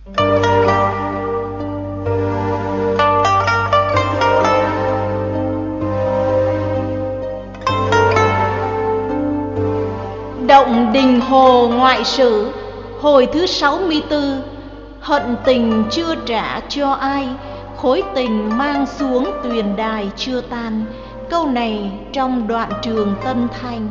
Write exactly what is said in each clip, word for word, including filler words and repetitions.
Động Đình Hồ Ngoại Sử, hồi thứ sáu mươi tư. Hận tình chưa trả cho ai, khối tình mang xuống tuyền đài chưa tan. Câu này trong đoạn Trường Tân Thanh.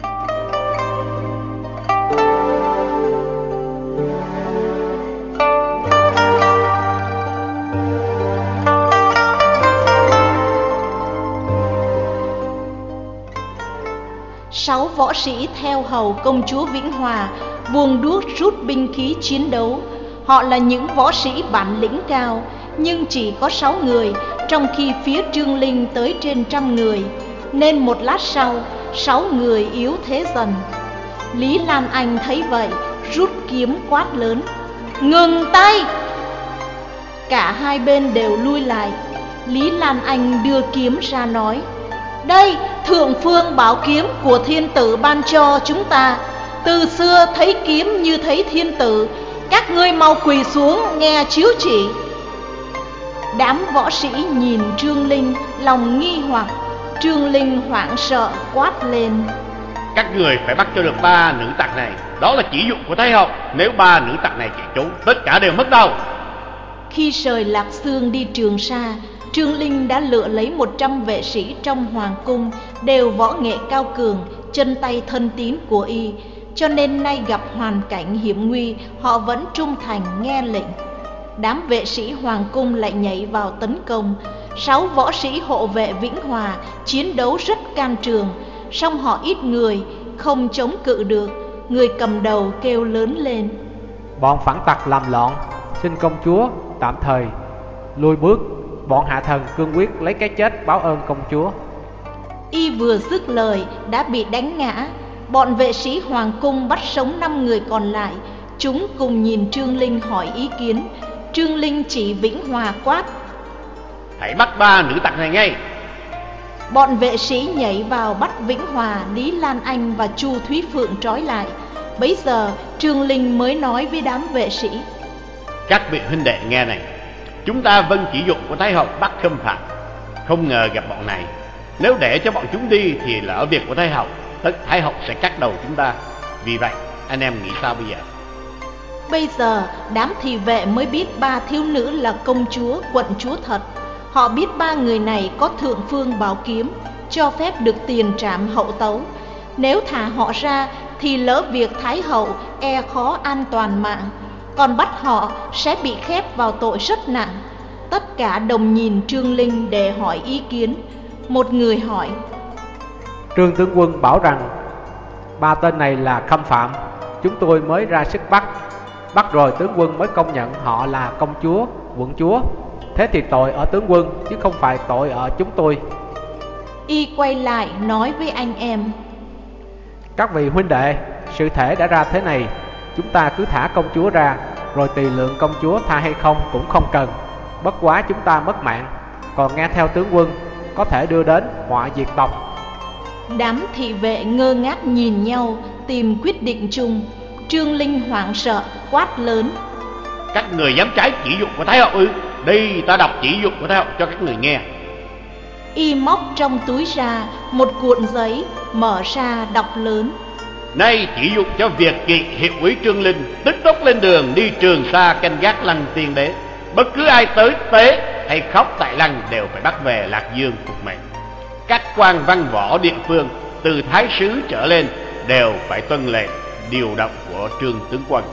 Sáu võ sĩ theo hầu công chúa Vĩnh Hòa buông đuốc rút binh khí chiến đấu. Họ là những võ sĩ bản lĩnh cao, nhưng chỉ có sáu người, trong khi phía Trương Linh tới trên trăm người, nên một lát sau, sáu người yếu thế dần. Lý Lan Anh thấy vậy, rút kiếm quát lớn: "Ngừng tay!" Cả hai bên đều lui lại. Lý Lan Anh đưa kiếm ra nói: "Đây, thượng phương bảo kiếm của thiên tử ban cho chúng ta. Từ xưa thấy kiếm như thấy thiên tử, các ngươi mau quỳ xuống nghe chiếu chỉ." Đám võ sĩ nhìn Trương Linh lòng nghi hoặc. Trương Linh hoảng sợ quát lên: "Các người phải bắt cho được ba nữ tặc này. Đó là chỉ dụ của Thái hậu. Nếu ba nữ tặc này chạy trốn, tất cả đều mất đầu." Khi Sời Lạc Xương đi Trường Sa, Trương Linh đã lựa lấy một trăm vệ sĩ trong hoàng cung, đều võ nghệ cao cường, chân tay thân tín của y, cho nên nay gặp hoàn cảnh hiểm nguy, họ vẫn trung thành nghe lệnh. Đám vệ sĩ hoàng cung lại nhảy vào tấn công. Sáu võ sĩ hộ vệ Vĩnh Hòa chiến đấu rất can trường, song họ ít người, không chống cự được. Người cầm đầu kêu lớn lên: "Bọn phản tặc làm loạn, xin công chúa tạm thời lui bước. Bọn hạ thần cương quyết lấy cái chết báo ơn công chúa." Y vừa dứt lời đã bị đánh ngã. Bọn vệ sĩ hoàng cung bắt sống năm người còn lại. Chúng cùng nhìn Trương Linh hỏi ý kiến. Trương Linh chỉ Vĩnh Hòa quát: "Hãy bắt ba nữ tặc này ngay." Bọn vệ sĩ nhảy vào bắt Vĩnh Hòa, Lý Lan Anh và Chu Thúy Phượng trói lại. Bấy giờ Trương Linh mới nói với đám vệ sĩ: "Các vị huynh đệ nghe này, chúng ta vâng chỉ dụ của Thái hậu bắt khâm phạm. Không ngờ gặp bọn này. Nếu để cho bọn chúng đi thì lỡ việc của Thái hậu, tất Thái hậu sẽ cắt đầu chúng ta. Vì vậy anh em nghĩ sao bây giờ?" Bây giờ đám thị vệ mới biết ba thiếu nữ là công chúa, quận chúa thật. Họ biết ba người này có thượng phương bảo kiếm, cho phép được tiền trảm hậu tấu. Nếu thả họ ra thì lỡ việc Thái hậu e khó an toàn mạng, còn bắt họ sẽ bị khép vào tội rất nặng. Tất cả đồng nhìn Trương Linh để hỏi ý kiến. Một người hỏi: "Trương tướng quân bảo rằng ba tên này là khâm phạm, chúng tôi mới ra sức bắt. Bắt rồi tướng quân mới công nhận họ là công chúa, quận chúa. Thế thì tội ở tướng quân chứ không phải tội ở chúng tôi." Y quay lại nói với anh em: "Các vị huynh đệ, sự thể đã ra thế này, chúng ta cứ thả công chúa ra, rồi tùy lượng công chúa tha hay không cũng không cần. Bất quá chúng ta mất mạng, còn nghe theo tướng quân có thể đưa đến họa diệt tộc." Đám thị vệ ngơ ngác nhìn nhau tìm quyết định chung. Trương Linh hoảng sợ quát lớn: "Các người dám trái chỉ dụ của Thái hậu ư? Đây, ta đọc chỉ dụ của Thái hậu cho các người nghe." Y móc trong túi ra một cuộn giấy, mở ra đọc lớn: "Nay chỉ dụ cho Việt kỵ hiệu úy Trương Linh tức tốc lên đường đi Trường Sa canh gác lăng tiên đế. Bất cứ ai tới tế hay khóc tại lăng đều phải bắt về Lạc Dương phục mệnh. Các quan văn võ địa phương từ thái sứ trở lên đều phải tuân lệnh điều động của Trương tướng quân."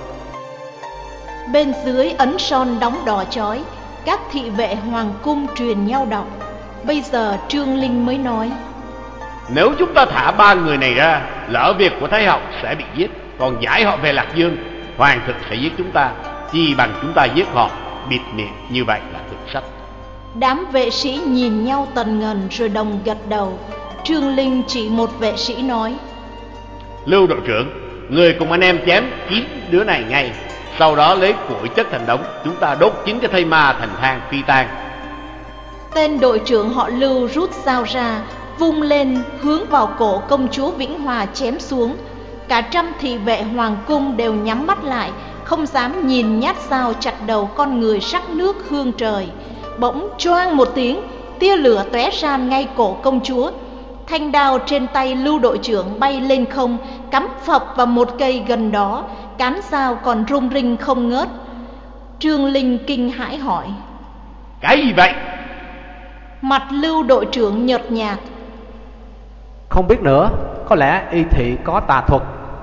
Bên dưới ấn son đóng đỏ chói. Các thị vệ hoàng cung truyền nhau đọc. Bây giờ Trương Linh mới nói: "Nếu chúng ta thả ba người này ra, lỡ việc của Thái hậu sẽ bị giết, còn giải họ về Lạc Dương, hoàng thực sẽ giết chúng ta. Chi bằng chúng ta giết họ, bịt miệng, như vậy là thực sách." Đám vệ sĩ nhìn nhau tần ngần rồi đồng gật đầu. Trương Linh chỉ một vệ sĩ nói: "Lưu đội trưởng, người cùng anh em chém chín đứa này ngay. Sau đó lấy củi chất thành đống, chúng ta đốt chín cái thây ma thành than phi tang." Tên đội trưởng họ Lưu rút dao ra, vung lên hướng vào cổ công chúa Vĩnh Hòa chém xuống. Cả trăm thị vệ hoàng cung đều nhắm mắt lại, không dám nhìn nhát dao chặt đầu con người sắc nước hương trời. Bỗng choang một tiếng, tia lửa tóe ra ngay cổ công chúa. Thanh đao trên tay Lưu đội trưởng bay lên không, cắm phập vào một cây gần đó, cán dao còn rung rinh không ngớt. Trương Linh kinh hãi hỏi: Cái gì vậy? Mặt Lưu đội trưởng nhợt nhạt: Không biết nữa, có lẽ y thị có tà thuật.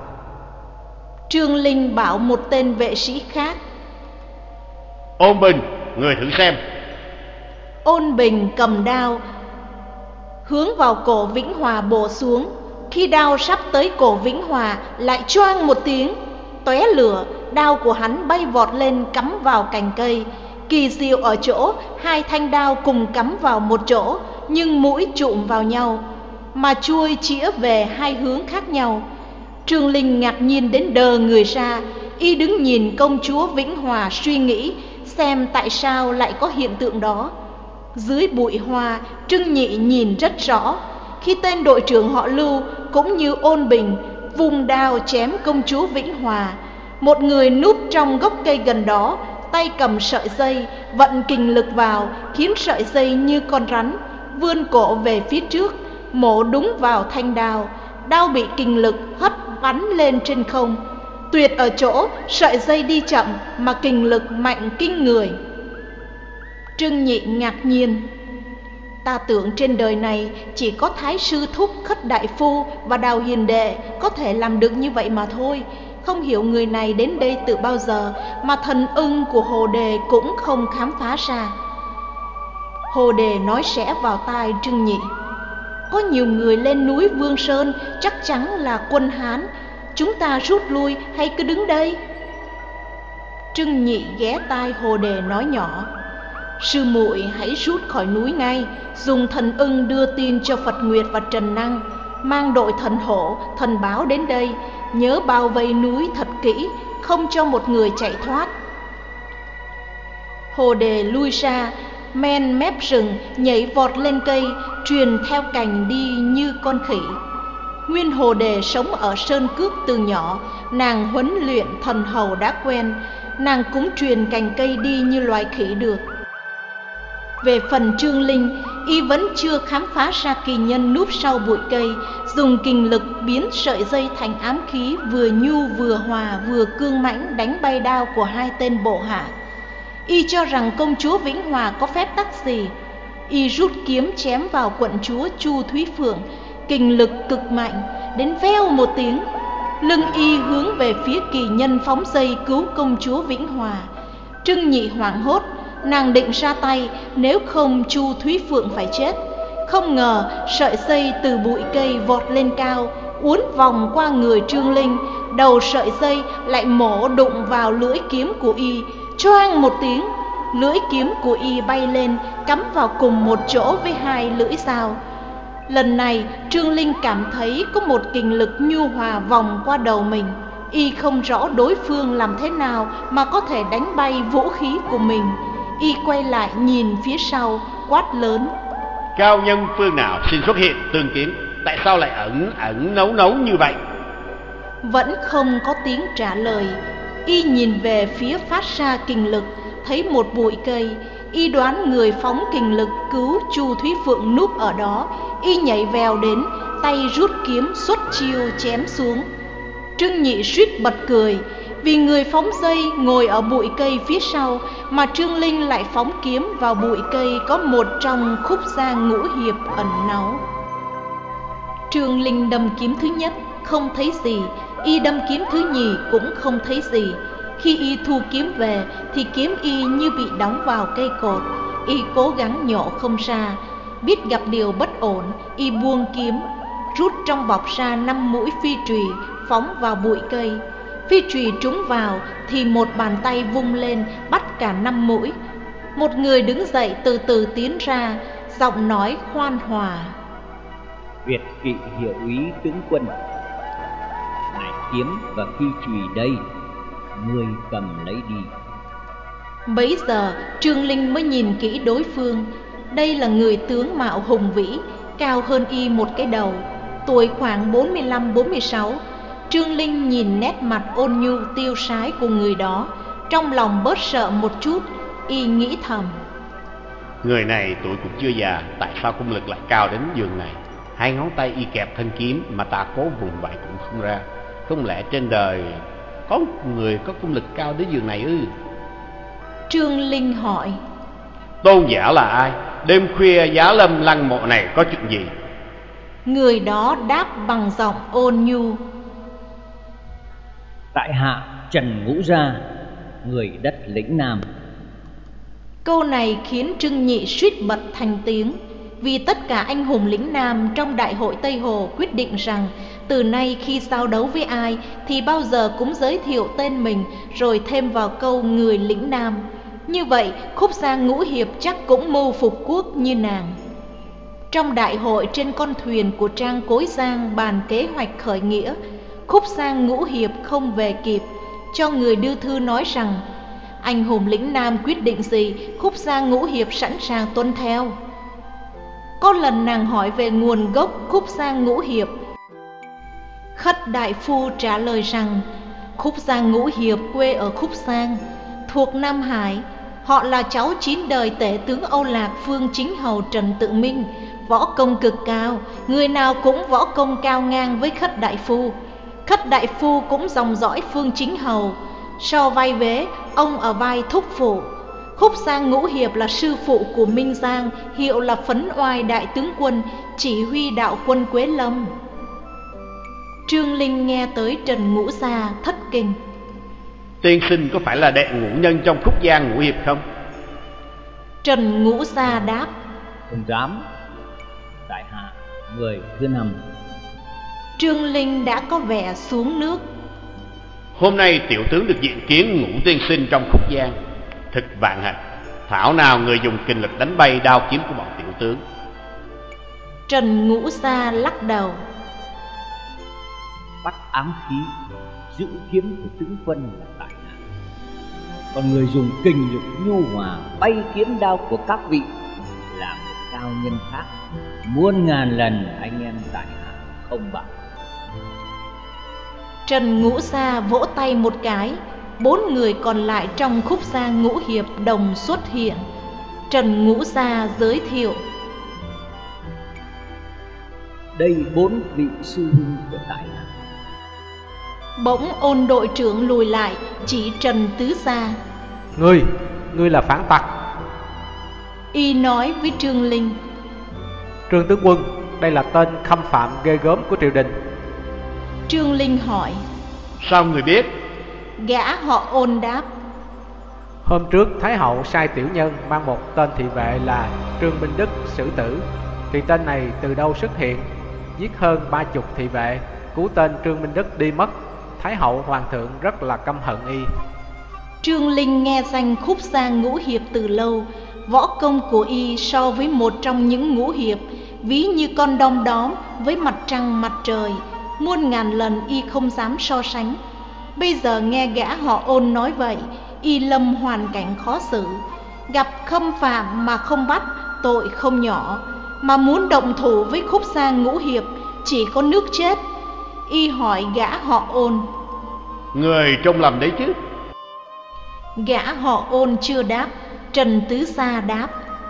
Trương Linh bảo một tên vệ sĩ khác: Ôn Bình, người thử xem. Ôn Bình cầm đao hướng vào cổ Vĩnh Hòa bổ xuống. Khi đao sắp tới cổ Vĩnh Hòa, lại choang một tiếng, tóe lửa. Đao của hắn bay vọt lên cắm vào cành cây. Kỳ diệu ở chỗ hai thanh đao cùng cắm vào một chỗ, nhưng mũi chụm vào nhau, mà chuôi chĩa về hai hướng khác nhau. Trương Linh ngạc nhiên đến đờ người ra. Y đứng nhìn công chúa Vĩnh Hòa suy nghĩ xem tại sao lại có hiện tượng đó. Dưới bụi hoa, Trương Nhị nhìn rất rõ. Khi tên đội trưởng họ Lưu cũng như Ôn Bình vùng đao chém công chúa Vĩnh Hòa, một người núp trong gốc cây gần đó, tay cầm sợi dây, vận kình lực vào, khiến sợi dây như con rắn vươn cổ về phía trước, mổ đúng vào thanh đao. Đao bị kình lực hất bắn lên trên không. Tuyệt ở chỗ sợi dây đi chậm mà kình lực mạnh kinh người. Trương Nhị ngạc nhiên: Ta tưởng trên đời này chỉ có Thái sư thúc Khất đại phu và Đào hiền đệ có thể làm được như vậy mà thôi. Không hiểu người này đến đây từ bao giờ mà thần ưng của Hồ Đề cũng không khám phá ra. Hồ Đề nói khẽ vào tai Trương Nhị: Có nhiều người lên núi Vương Sơn, chắc chắn là quân Hán. Chúng ta rút lui hay cứ đứng đây? Trương Nhị ghé tai Hồ Đề nói nhỏ: Sư muội hãy rút khỏi núi ngay, dùng thần ưng đưa tin cho Phật Nguyệt và Trần Năng, mang đội thần hổ, thần báo đến đây, nhớ bao vây núi thật kỹ, không cho một người chạy thoát. Hồ Đề lui ra, men mép rừng, nhảy vọt lên cây, truyền theo cành đi như con khỉ. Nguyên Hồ Đề sống ở Sơn Cước từ nhỏ, nàng huấn luyện thần hầu đã quen, nàng cũng truyền cành cây đi như loài khỉ được. Về phần Trương Linh, y vẫn chưa khám phá ra kỳ nhân núp sau bụi cây, dùng kình lực biến sợi dây thành ám khí, vừa nhu vừa hòa vừa cương mãnh đánh bay đao của hai tên bộ hạ. Y cho rằng công chúa Vĩnh Hòa có phép tắc gì. Y rút kiếm chém vào quận chúa Chu Thúy Phượng, kình lực cực mạnh, đến veo một tiếng, lưng y hướng về phía kỳ nhân phóng dây cứu công chúa Vĩnh Hòa. Trương Nhị hoảng hốt, nàng định ra tay, nếu không Chu Thúy Phượng phải chết. Không ngờ sợi dây từ bụi cây vọt lên cao, uốn vòng qua người Trương Linh. Đầu sợi dây lại mổ đụng vào lưỡi kiếm của y, choang một tiếng, lưỡi kiếm của y bay lên, cắm vào cùng một chỗ với hai lưỡi dao. Lần này Trương Linh cảm thấy có một kình lực nhu hòa vòng qua đầu mình. Y không rõ đối phương làm thế nào mà có thể đánh bay vũ khí của mình. Y quay lại nhìn phía sau, quát lớn: Cao nhân phương nào xin xuất hiện tương kiến? Tại sao lại ẩn ẩn nấu nấu như vậy? Vẫn không có tiếng trả lời. Y nhìn về phía phát ra kình lực, thấy một bụi cây. Y đoán người phóng kình lực cứu Chu Thúy Phượng núp ở đó. Y nhảy vèo đến, tay rút kiếm xuất chiêu chém xuống. Trương Nhị suýt bật cười, vì người phóng dây ngồi ở bụi cây phía sau, mà Trương Linh lại phóng kiếm vào bụi cây có một trong khúc gia ngũ hiệp ẩn náu. Trương Linh đâm kiếm thứ nhất không thấy gì, y đâm kiếm thứ nhì cũng không thấy gì. Khi y thu kiếm về thì kiếm y như bị đóng vào cây cột. Y cố gắng nhổ không ra, biết gặp điều bất ổn, y buông kiếm, rút trong bọc ra năm mũi phi trùy phóng vào bụi cây. Phi trùy trúng vào thì một bàn tay vung lên bắt cả năm mũi. Một người đứng dậy từ từ tiến ra, giọng nói khoan hòa: Việt kỵ hiệu úy tướng quân, nải kiếm và phi trùy đây, ngươi cầm lấy đi. Bấy giờ Trương Linh mới nhìn kỹ đối phương. Đây là người tướng mạo hùng vĩ, cao hơn y một cái đầu, tuổi khoảng bốn mươi lăm bốn mươi sáu. Trương Linh nhìn nét mặt ôn nhu tiêu sái của người đó, trong lòng bớt sợ một chút. Y nghĩ thầm: Người này tuổi cũng chưa già, tại sao công lực lại cao đến giường này? Hai ngón tay y kẹp thân kiếm mà ta cố vùng vẫy cũng không ra. Không lẽ trên đời có người có công lực cao đến giường này ư? Trương Linh hỏi: Tôn giả là ai? Đêm khuya giá lâm lăng mộ này có chuyện gì? Người đó đáp bằng giọng ôn nhu: Tại hạ Trần Ngũ Gia, người đất lĩnh Nam. Câu này khiến Trương Nhị suýt bật thành tiếng, vì tất cả anh hùng lĩnh Nam trong đại hội Tây Hồ quyết định rằng từ nay khi giao đấu với ai thì bao giờ cũng giới thiệu tên mình, rồi thêm vào câu người lĩnh Nam. Như vậy Khúc Gia Ngũ Hiệp chắc cũng mưu phục quốc như nàng. Trong đại hội trên con thuyền của Trang Cối Giang bàn kế hoạch khởi nghĩa, Khúc Gia Ngũ Hiệp không về kịp, cho người đưa thư nói rằng anh hùng lĩnh Nam quyết định gì, Khúc Gia Ngũ Hiệp sẵn sàng tuân theo. Có lần nàng hỏi về nguồn gốc Khúc Gia Ngũ Hiệp, Khất đại phu trả lời rằng Khúc Gia Ngũ Hiệp quê ở Khúc Giang, thuộc Nam Hải. Họ là cháu chín đời tể tướng Âu Lạc Phương Chính Hầu Trần Tự Minh, võ công cực cao, người nào cũng võ công cao ngang với Khất đại phu. Khất đại phu cũng dòng dõi Phương Chính Hầu, so vai vế, ông ở vai thúc phụ. Khúc Gia Ngũ Hiệp là sư phụ của Minh Giang, hiệu là Phấn Oai đại tướng quân, chỉ huy đạo quân Quế Lâm. Trương Linh nghe tới Trần Ngũ Gia thất kinh. Tiên sinh có phải là đệ ngũ nhân trong Khúc Gia Ngũ Hiệp không? Trần Ngũ Gia đáp: Không dám, tại hạ người thứ năm. Trương Linh đã có vẻ xuống nước. Hôm nay tiểu tướng được diện kiến Ngũ tiên sinh trong Khúc Giang, thực vạn hạnh. Thảo nào người dùng kinh lực đánh bay đao kiếm của bọn tiểu tướng. Trần Ngũ Gia lắc đầu: Bắt ám khí, giữ kiếm của tướng quân là tại hạ. Còn người dùng kinh lực nhu hòa bay kiếm đao của các vị là một cao nhân khác, muôn ngàn lần anh em tại hạ không bằng. Trần Ngũ Gia vỗ tay một cái, bốn người còn lại trong Khúc Gia Ngũ Hiệp đồng xuất hiện. Trần Ngũ Gia giới thiệu: Đây bốn vị sư huynh của tại hạ. Bỗng Ôn đội trưởng lùi lại, chỉ Trần Tứ Gia: Ngươi, ngươi là phản tặc. Y nói với Trương Linh: Trương tướng quân, đây là tên khâm phạm ghê gớm của triều đình. Trương Linh hỏi: Sao người biết? Gã họ Ôn đáp: Hôm trước Thái hậu sai tiểu nhân mang một tên thị vệ là Trương Minh Đức xử tử, thì tên này từ đâu xuất hiện, giết hơn ba chục thị vệ, cứu tên Trương Minh Đức đi mất. Thái hậu hoàng thượng rất là căm hận y. Trương Linh nghe danh Khúc Gia Ngũ Hiệp từ lâu. Võ công của y so với một trong những ngũ hiệp, ví như con đom đóm với mặt trăng mặt trời, muôn ngàn lần y không dám so sánh. Bây giờ nghe gã họ Ôn nói vậy, y lâm hoàn cảnh khó xử. Gặp khâm phạm mà không bắt, tội không nhỏ, mà muốn động thủ với Khúc Gia Ngũ Hiệp chỉ có nước chết. Y hỏi gã họ Ôn: Người trông lầm đấy chứ? Gã họ Ôn chưa đáp. Trần Tứ Gia đáp: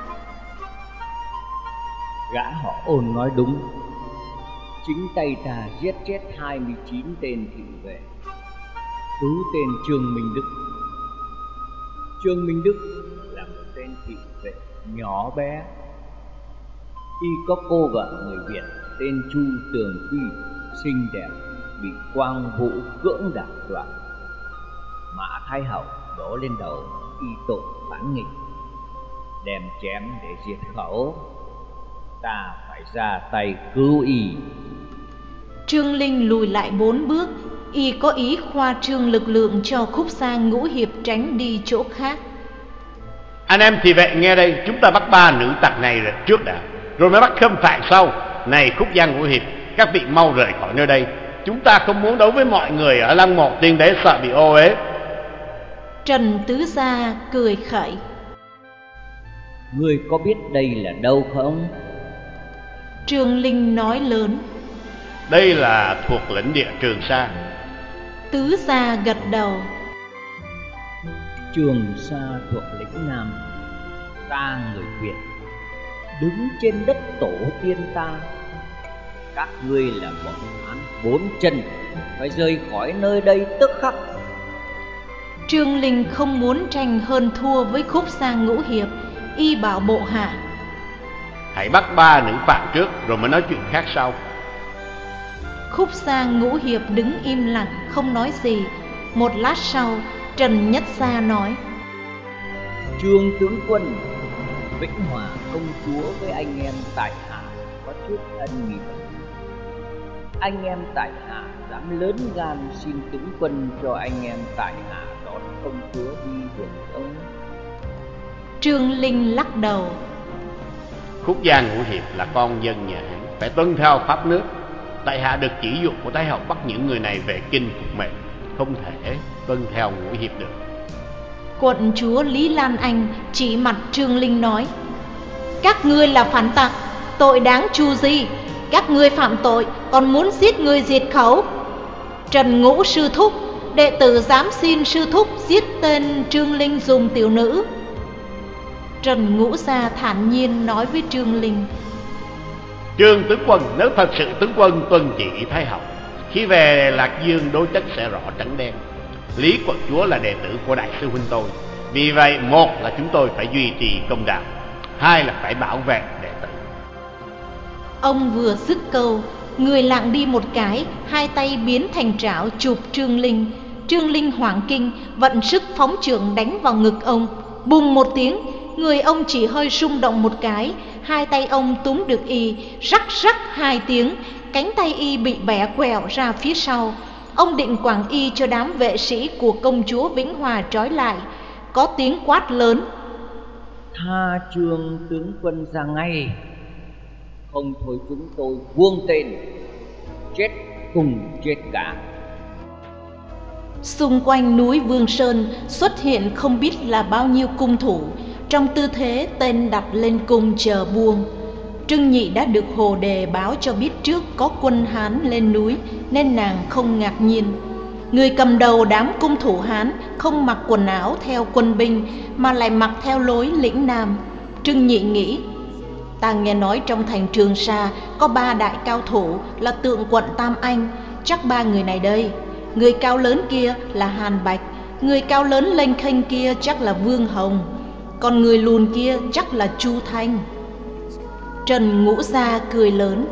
Gã họ Ôn nói đúng. Chính tay ta giết chết hai mươi chín tên thị vệ, cứu tên Trương Minh Đức. Trương Minh Đức là một tên thị vệ nhỏ bé. Y có cô vợ người Việt tên Chu Tường Quy, xinh đẹp, bị Quang Vũ cưỡng đảo đoạn. Mã Thái hậu đổ lên đầu y tội phản nghịch, đem chém để diệt khẩu. Ta phải ra tay cứu y. Trương Linh lùi lại bốn bước. Y có ý khoa trương lực lượng cho Khúc Gia Ngũ Hiệp tránh đi chỗ khác. Anh em thì vậy, nghe đây, chúng ta bắt ba nữ tặc này trước đã, rồi mới bắt khâm phạm sau. Này Khúc Gia Ngũ Hiệp, các vị mau rời khỏi nơi đây. Chúng ta không muốn đấu với mọi người ở lăng mộ tiên đế, sợ bị ô uế. Trần Tứ Gia cười khẩy: Ngươi có biết đây là đâu không? Trương Linh nói lớn: Đây là thuộc lãnh địa Trường Sa. Tứ gia gật đầu. Trường Sa thuộc lĩnh Nam, ta người Việt đứng trên đất tổ tiên ta. Các ngươi là bọn Hán bốn chân, phải rời khỏi nơi đây tức khắc. Trương Linh không muốn tranh hơn thua với Khúc Sa Ngũ Hiệp, y bảo bộ hạ: hãy bắt ba nữ phạm trước rồi mới nói chuyện khác sau. Khúc Sa Ngũ Hiệp đứng im lặng không nói gì. Một lát sau, Trần Nhất Sa nói: Trương tướng quân, Vĩnh Hòa công chúa với anh em tại hạ có chút ân nghĩa. Anh em tại hạ dám lớn gan xin tướng quân cho anh em tại hạ đón công chúa đi được không? Trương Linh lắc đầu: Khúc Gia Ngũ Hiệp là con dân nhà Hán, phải tuân theo pháp nước. Tại hạ được chỉ dụ của Thái hậu bắt những người này về kinh phục mệnh, không thể tuân theo Ngũ Hiệp được. Quận chúa Lý Lan Anh chỉ mặt Trương Linh nói: các ngươi là phản tặc, tội đáng tru di. Các ngươi phạm tội còn muốn giết người diệt khẩu. Trần Ngũ sư thúc, đệ tử dám xin sư thúc giết tên Trương Linh dùng tiểu nữ. Trần Ngũ Gia thản nhiên nói với Trương Linh: Trương tướng quân, nếu thật sự tướng quân tuân chỉ Thái hậu, khi về Lạc Dương đối chất sẽ rõ trắng đen. Lý quận chúa là đệ tử của đại sư huynh tôi, vì vậy một là chúng tôi phải duy trì công đạo, hai là phải bảo vệ đệ tử. Ông vừa dứt câu, người lặng đi một cái, hai tay biến thành trảo chụp Trương Linh. Trương Linh hoảng kinh, vận sức phóng chưởng đánh vào ngực ông. Bùng một tiếng, người ông chỉ hơi rung động một cái, hai tay ông túm được y, rắc rắc hai tiếng, cánh tay y bị bẻ quẹo ra phía sau. Ông định quẳng y cho đám vệ sĩ của công chúa Vĩnh Hòa trói lại. Có tiếng quát lớn: tha Trương tướng quân ra ngay, không thôi chúng tôi buông tên, chết cùng chết cả. Xung quanh núi Vương Sơn xuất hiện không biết là bao nhiêu cung thủ, trong tư thế tên đặt lên cung chờ buông. Trưng Nhị đã được Hồ Đề báo cho biết trước có quân Hán lên núi, nên nàng không ngạc nhiên. Người cầm đầu đám cung thủ Hán không mặc quần áo theo quân binh, mà lại mặc theo lối lĩnh Nam. Trưng Nhị nghĩ: ta nghe nói trong thành Trường Sa có ba đại cao thủ là Tượng Quận Tam Anh, chắc ba người này đây. Người cao lớn kia là Hàn Bạch, người cao lớn lênh khênh kia chắc là Vương Hồng, còn người lùn kia chắc là Chu Thanh. Trần Ngũ Gia cười lớn: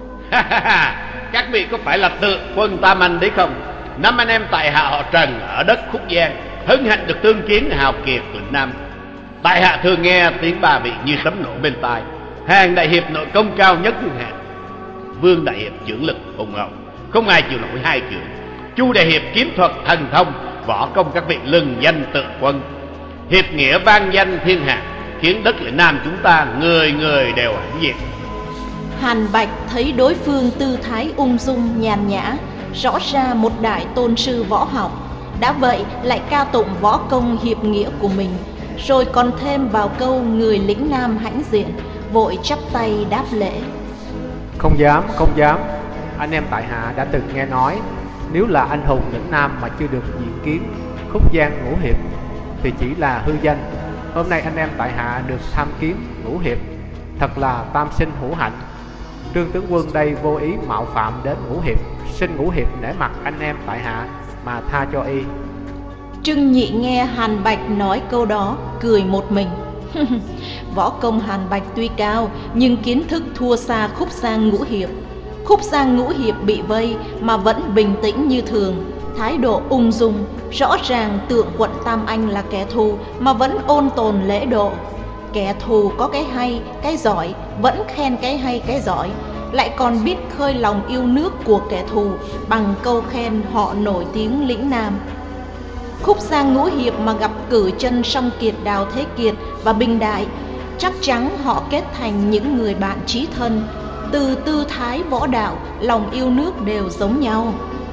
các vị có phải là Tượng quân Tam Anh đấy không? Năm anh em tại hạ họ Trần ở đất Khúc Giang, hân hạnh được tương kiến hào kiệt lĩnh Nam. Tại hạ thường nghe tiếng ba vị như sấm nổ bên tai. Hàng đại hiệp nội công cao nhất thiên hạ, Vương đại hiệp chưởng lực hùng hậu, không ai chịu nổi hai chưởng. Chu đại hiệp kiếm thuật thần thông, võ công các vị lừng danh Tượng quân. Hiệp nghĩa vang danh thiên hạ, khiến đất lĩnh Nam chúng ta người người đều hãnh diện. Hàn Bạch thấy đối phương tư thái ung dung nhàn nhã, rõ ra một đại tôn sư võ học, đã vậy lại ca tụng võ công hiệp nghĩa của mình, rồi còn thêm vào câu người lĩnh Nam hãnh diện, vội chắp tay đáp lễ: không dám, không dám. Anh em tại hạ đã từng nghe nói, nếu là anh hùng lĩnh Nam mà chưa được diện kiến Khúc Giang Ngũ Hiệp thì chỉ là hư danh. Hôm nay anh em tại hạ được tham kiến Ngũ Hiệp, thật là tam sinh hữu hạnh. Trương tướng quân đây vô ý mạo phạm đến Ngũ Hiệp, xin Ngũ Hiệp nể mặt anh em tại hạ mà tha cho y. Trưng Nhị nghe Hàn Bạch nói câu đó, cười một mình. Võ công Hàn Bạch tuy cao, nhưng kiến thức thua xa Khúc Giang Ngũ Hiệp. Khúc Giang Ngũ Hiệp bị vây mà vẫn bình tĩnh như thường, thái độ ung dung. Rõ ràng Tượng Quận Tam Anh là kẻ thù mà vẫn ôn tồn lễ độ. Kẻ thù có cái hay, cái giỏi, vẫn khen cái hay, cái giỏi, lại còn biết khơi lòng yêu nước của kẻ thù bằng câu khen họ nổi tiếng lĩnh Nam. Khúc Giang Ngũ Hiệp mà gặp cử chân Song Kiệt, Đào Thế Kiệt và Bình Đại, chắc chắn họ kết thành những người bạn chí thân. Từ tư thái võ đạo, lòng yêu nước đều giống nhau.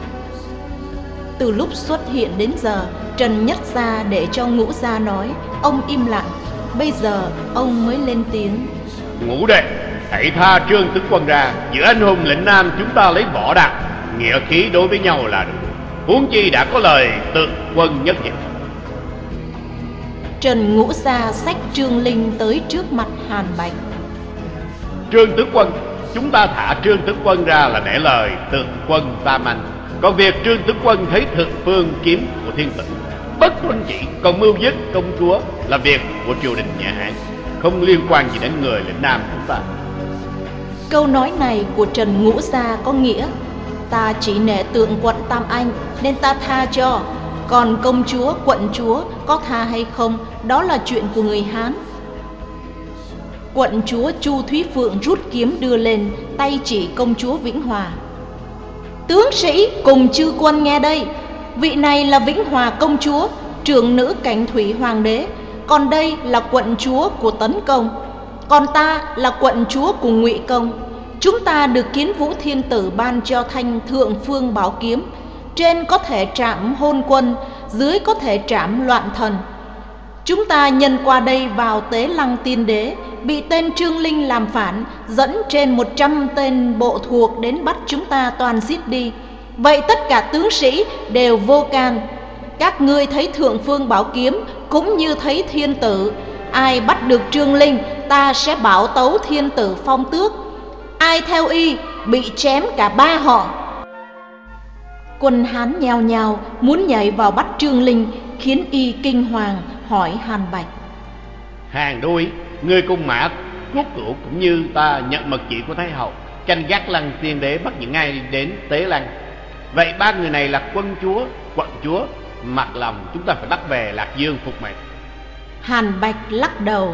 Từ lúc xuất hiện đến giờ, Trần Nhất Gia để cho Ngũ Gia nói, ông im lặng. Bây giờ ông mới lên tiếng: Ngũ đệ, hãy tha Trương tướng quân ra. Giữa anh hùng lĩnh Nam chúng ta lấy võ đạo, nghĩa khí đối với nhau là được. huống chi đã có lời tượng quân nhất dịch. Trần Ngũ Gia xách Trương Linh tới trước mặt Hàn Bạch. Trương tướng quân, chúng ta thả Trương tướng quân ra là để lời tượng quân Tam Anh. Còn việc Trương tướng quân thấy thượng phương kiếm của thiên tử bất tuân chỉ, còn mưu giết công chúa là việc của triều đình nhà Hán, không liên quan gì đến người lĩnh Nam chúng ta. Câu nói này của Trần Ngũ Gia có nghĩa ta chỉ nể tượng quận Tam Anh nên ta tha cho, còn công chúa, quận chúa có tha hay không đó là chuyện của người Hán. Quận chúa Chu Thúy Phượng rút kiếm đưa lên, tay chỉ công chúa Vĩnh Hòa. Tướng sĩ cùng chư quân nghe đây, vị này là Vĩnh Hòa công chúa, trưởng nữ Cảnh Thủy hoàng đế, còn đây là quận chúa của Tấn Công, còn ta là quận chúa của Ngụy Công. Chúng ta được Kiến Vũ Thiên Tử ban cho thanh thượng phương bảo kiếm, trên có thể trảm hôn quân, dưới có thể trảm loạn thần. Chúng ta nhân qua đây vào Tế Lăng Tiên Đế, bị tên Trương Linh làm phản, dẫn trên một trăm tên bộ thuộc đến bắt chúng ta toàn giết đi. Vậy tất cả tướng sĩ đều vô can. Các ngươi thấy thượng phương bảo kiếm cũng như thấy thiên tử. Ai bắt được Trương Linh, ta sẽ bảo tấu thiên tử phong tước. Ai theo y, bị chém cả ba họ. Quân Hán nhao nhao muốn nhảy vào bắt Trương Linh, khiến y kinh hoàng hỏi Hàn Bạch. Hàn đuôi, người cùng Mã Quốc Cửu cũng như ta nhận mật chỉ của Thái hậu, canh gác Lăng Tiên Đế bắt những ai đến Tế Lăng. Vậy ba người này là quân chúa, quận chúa, mặc lòng chúng ta phải bắt về Lạc Dương phục mệnh. Hàn Bạch lắc đầu.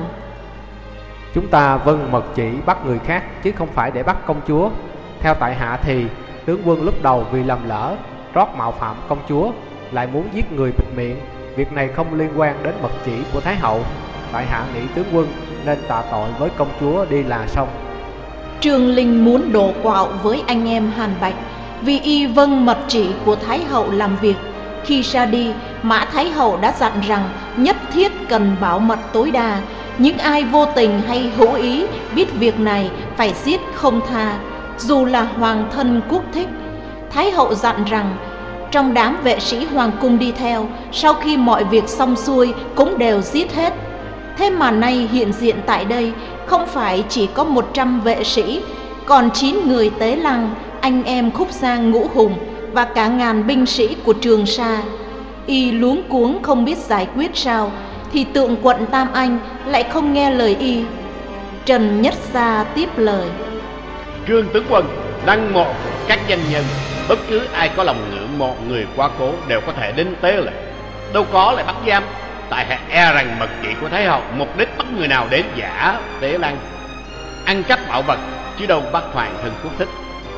Chúng ta vâng mật chỉ bắt người khác chứ không phải để bắt công chúa. Theo tại hạ thì tướng quân lúc đầu vì lầm lỡ trót mạo phạm công chúa, lại muốn giết người bịt miệng. Việc này không liên quan đến mật chỉ của Thái hậu. Tại hạ nghĩ tướng quân nên tạ tội với công chúa đi là xong. Trương Linh muốn đổ quạo với anh em Hàn Bạch, vì y vâng mật chỉ của Thái hậu làm việc. Khi ra đi, Mã Thái hậu đã dặn rằng nhất thiết cần bảo mật tối đa. Những ai vô tình hay hữu ý biết việc này phải giết không tha, dù là hoàng thân quốc thích. Thái hậu dặn rằng trong đám vệ sĩ hoàng cung đi theo, sau khi mọi việc xong xuôi cũng đều giết hết. Thế mà nay hiện diện tại đây không phải chỉ có một trăm vệ sĩ, còn chín người Tế Lăng, anh em Khúc Giang Ngũ Hùng và cả ngàn binh sĩ của Trường Sa. Y luống cuống không biết giải quyết sao, thì tượng quận Tam Anh lại không nghe lời y. Trần Nhất Gia tiếp lời. Trương tướng quân, đăng mộ các danh nhân, bất cứ ai có lòng ngưỡng mộ người quá cố đều có thể đến tế lễ, đâu có lại bắt giam. Tại hạ e rằng mật chỉ của Thái hậu mục đích bắt người nào đến giả Tế Lăng, ăn cắp bảo vật, chứ đâu bắt hoàng thân quốc thích.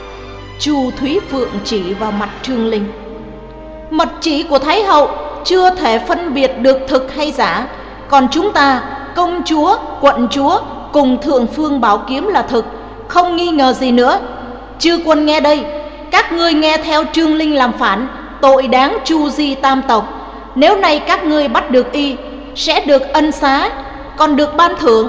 Chu Thúy Phượng chỉ vào mặt Trương Linh. Mật chỉ của Thái hậu chưa thể phân biệt được thực hay giả, còn chúng ta, công chúa, quận chúa cùng thượng phương bảo kiếm là thực, không nghi ngờ gì nữa. Chư quân nghe đây, các ngươi nghe theo Trương Linh làm phản, tội đáng chu di tam tộc. Nếu nay các ngươi bắt được y, sẽ được ân xá, còn được ban thưởng.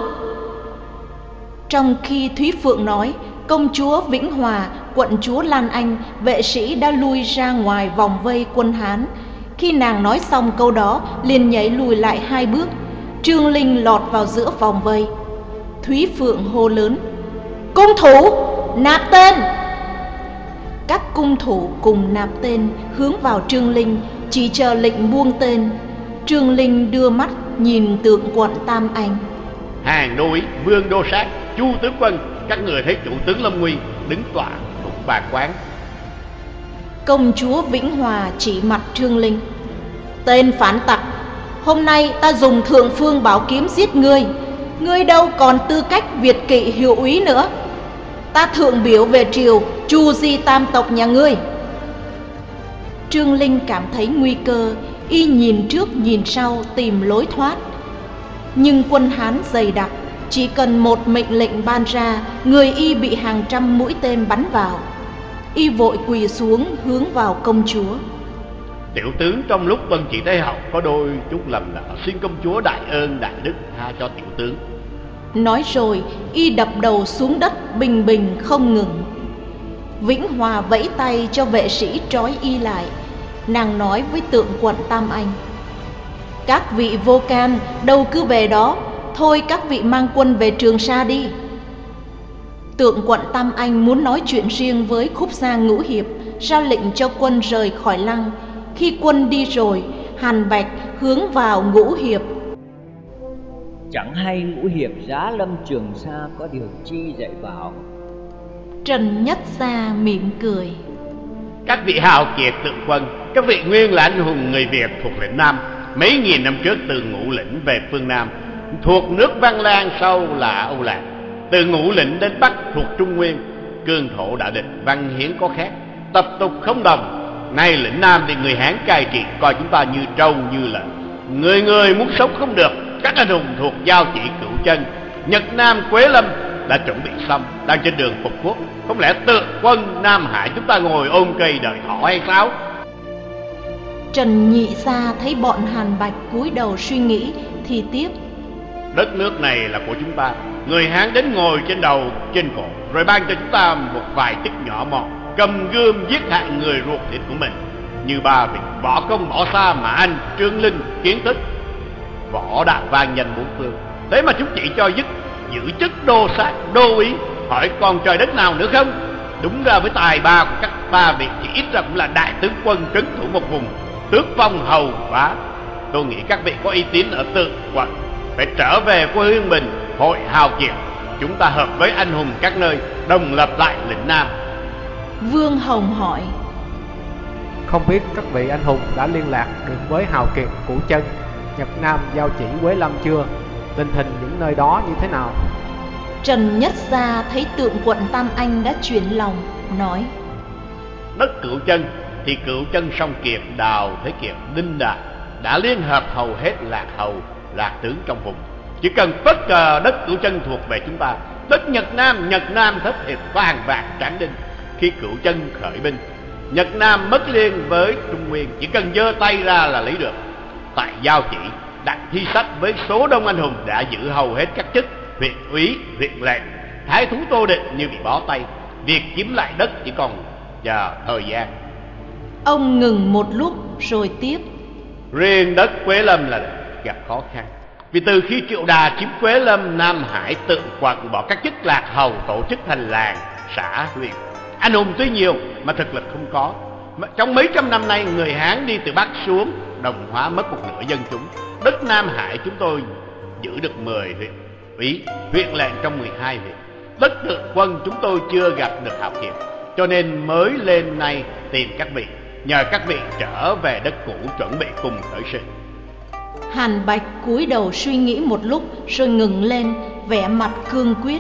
Trong khi Thúy Phượng nói, công chúa Vĩnh Hòa, quận chúa Lan Anh, vệ sĩ đã lui ra ngoài vòng vây quân Hán. Khi nàng nói xong câu đó, liền nhảy lùi lại hai bước. Trương Linh lọt vào giữa vòng vây. Thúy Phượng hô lớn: cung thủ, nạp tên! Các cung thủ cùng nạp tên hướng vào Trương Linh, chỉ chờ lệnh buông tên. Trương Linh đưa mắt nhìn tượng quận Tam Anh. Hàng đô úy, Vương Đô Sát, Chu tướng quân, các người thấy chủ tướng Lâm Nguy đứng tọa cùng bà quán. Công chúa Vĩnh Hòa chỉ mặt Trương Linh. Tên phản tặc, hôm nay ta dùng thượng phương bảo kiếm giết ngươi, ngươi đâu còn tư cách Việt kỵ hiệu úy nữa. Ta thượng biểu về triều, chu di tam tộc nhà ngươi. Trương Linh cảm thấy nguy cơ, y nhìn trước nhìn sau tìm lối thoát. Nhưng quân Hán dày đặc, chỉ cần một mệnh lệnh ban ra, người y bị hàng trăm mũi tên bắn vào. Y vội quỳ xuống hướng vào công chúa. Tiểu tướng trong lúc vâng chỉ Thái hậu có đôi chút lầm lỡ, xin công chúa đại ơn đại đức tha cho tiểu tướng. Nói rồi y đập đầu xuống đất bình bình không ngừng. Vĩnh Hòa vẫy tay cho vệ sĩ trói y lại. Nàng nói với Tượng Quận Tam Anh: các vị vô can, đâu cứ về đó. Thôi các vị mang quân về Trường Sa đi. Tượng Quận Tam Anh muốn nói chuyện riêng với Khúc Gia Ngũ Hiệp, ra lệnh cho quân rời khỏi lăng. Khi quân đi rồi, Hàn Bạch hướng vào Ngũ Hiệp: chẳng hay Ngũ Hiệp giá lâm Trường Sa có điều chi dạy bảo? Trần Nhất Gia mỉm cười: các vị hào kiệt tượng quân, các vị nguyên là anh hùng người Việt thuộc lĩnh Nam. Mấy nghìn năm trước từ Ngũ Lĩnh về phương Nam, thuộc nước Văn Lang, sau là Âu Lạc. Từ Ngũ Lĩnh đến Bắc thuộc Trung Nguyên, cương thổ đã định, văn hiến có khác, tập tục không đồng. Nay lĩnh Nam thì người Hán cai trị, coi chúng ta như trâu như lợn. Người người muốn sống không được. Các anh hùng thuộc Giao Chỉ, Cửu Chân, Nhật Nam, Quế Lâm đã chuẩn bị xong, đang trên đường phục quốc. Không lẽ tượng quân Nam Hải chúng ta ngồi ôm cây đợi thọ hay sao? Trần Nhị Gia thấy bọn Hàn Bạch cúi đầu suy nghĩ thì tiếp: đất nước này là của chúng ta. Người Hán đến ngồi trên đầu trên cổ, rồi ban cho chúng ta một vài tích nhỏ mọn, cầm gươm giết hại người ruột thịt của mình. Như ba vị võ công Võ Sa, Mã Anh, Trương Linh, Kiến Thức, võ đạo vang danh bốn phương. Thế mà chúng chỉ cho dứt giữ chức đô sát, đô úy. Hỏi còn trời đất nào nữa không? Đúng ra với tài ba của các ba vị thì ít ra cũng là đại tướng quân trấn thủ một vùng, tước phong hầu bá. Tôi nghĩ các vị có uy tín ở Tượng Quận, phải trở về quê hương mình, hội hào kiệt. Chúng ta hợp với anh hùng các nơi, đồng lập lại lĩnh Nam. Vương Hồng hỏi: không biết các vị anh hùng đã liên lạc được với hào kiệt Cửu Chân, Nhật Nam, Giao Chỉ, Quế Lâm chưa? Tình hình những nơi đó như thế nào? Trần Nhất Gia thấy Tượng Quận Tam Anh đã chuyển lòng, nói: đất Cửu Chân thì Cửu Chân, Song Kiệt, Đào Thế Kiệt, Đinh Đạt đã liên hợp hầu hết lạc hầu, lạc tướng trong vùng. Chỉ cần phất cờ đất Cửu Chân thuộc về chúng ta. Đất Nhật Nam, Nhật Nam thất hiệp có hàng vạn tráng đinh. Khi Cửu Chân khởi binh, Nhật Nam mất liên với Trung Nguyên, chỉ cần giơ tay ra là lấy được. Tại Giao Chỉ, Đặng Thi Sách với số đông anh hùng đã giữ hầu hết các chức huyện úy, huyện lệnh. Thái thú Tô Định như bị bó tay, việc chiếm lại đất chỉ còn chờ thời gian. Ông ngừng một lúc rồi tiếp: riêng đất Quế Lâm là gặp khó khăn. Vì từ khi Triệu Đà chiếm Quế Lâm, Nam Hải, Tượng Quận bỏ các chức lạc hầu, tổ chức thành làng, xã, huyện. Anh hùng tuy nhiều mà thực lực không có. Trong mấy trăm năm nay, người Hán đi từ Bắc xuống, đồng hóa mất một nửa dân chúng. Đất Nam Hải chúng tôi giữ được mười huyện úy, huyện lệnh trong mười hai huyện. Đất Tượng Quân chúng tôi chưa gặp được hào kiệt, cho nên mới lên nay tìm các vị, nhờ các vị trở về đất cũ chuẩn bị cùng khởi sự. Hàn Bạch cúi đầu suy nghĩ một lúc rồi ngừng lên, vẻ mặt cương quyết.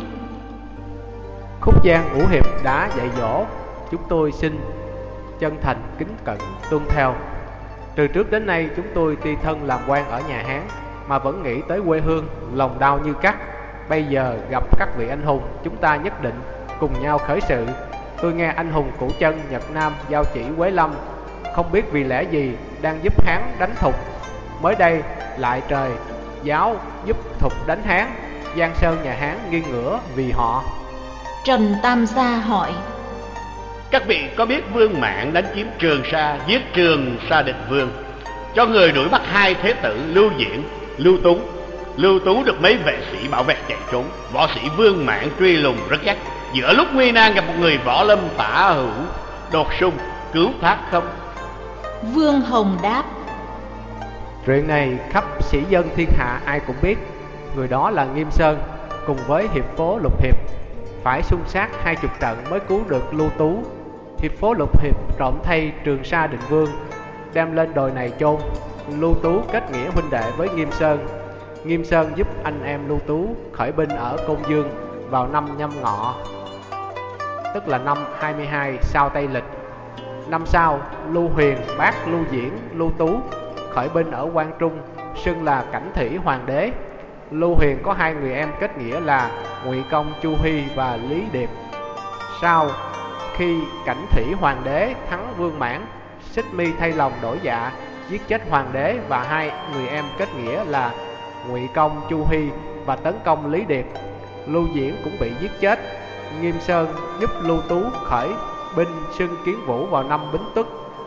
Khúc Giang Ngũ Hiệp đã dạy dỗ, chúng tôi xin chân thành kính cẩn tuân theo. Từ trước đến nay chúng tôi tuy thân làm quan ở nhà Hán mà vẫn nghĩ tới quê hương, lòng đau như cắt. Bây giờ gặp các vị anh hùng, chúng ta nhất định cùng nhau khởi sự. Tôi nghe anh hùng Cửu Chân, Nhật Nam, Giao Chỉ, Quế Lâm không biết vì lẽ gì đang giúp Hán đánh Thục. Mới đây lại trời giáo giúp Thục đánh Hán, Giang Sơn nhà Hán nghiêng ngửa vì họ. Trần Tam Gia hỏi: các vị có biết Vương Mãng đánh chiếm Trường Sa, giết Trường Sa Định Vương, cho người đuổi bắt hai thế tử Lưu Diễn, Lưu Tú. Lưu Tú được mấy vệ sĩ bảo vệ chạy trốn. Võ sĩ Vương Mãng truy lùng rất gắt. Giữa lúc nguy nan gặp một người võ lâm tả hữu đột xung, cứu thoát không? Vương Hồng đáp: chuyện này khắp sĩ dân thiên hạ ai cũng biết. Người đó là Nghiêm Sơn cùng với hiệp phố Lục Hiệp, phải xung sát hai chục trận mới cứu được Lưu Tú. Hiệp phố Lục Hiệp trộm thay Trường Sa Định Vương, đem lên đồi này chôn. Lưu Tú kết nghĩa huynh đệ với Nghiêm Sơn. Nghiêm Sơn giúp anh em Lưu Tú khởi binh ở Côn Dương vào năm Nhâm Ngọ, tức là năm hai mươi hai sau Tây Lịch. Năm sau, Lưu Huyền bác Lưu Diễn, Lưu Tú khởi binh ở Quang Trung, xưng là Cảnh Thủy Hoàng đế. Lưu Huyền có hai người em kết nghĩa là Ngụy Công Chu Hy và Lý Điệp. Sau khi Cảnh Thủy Hoàng đế thắng Vương Mãng, Xích Mi thay lòng đổi dạ giết chết Hoàng đế và hai người em kết nghĩa là Ngụy Công Chu Hy và tấn công Lý Điệp. Lưu Diễn cũng bị giết chết. Nghiêm Sơn giúp Lưu Tú khởi binh xưng Kiến Vũ vào năm Bính Tuất.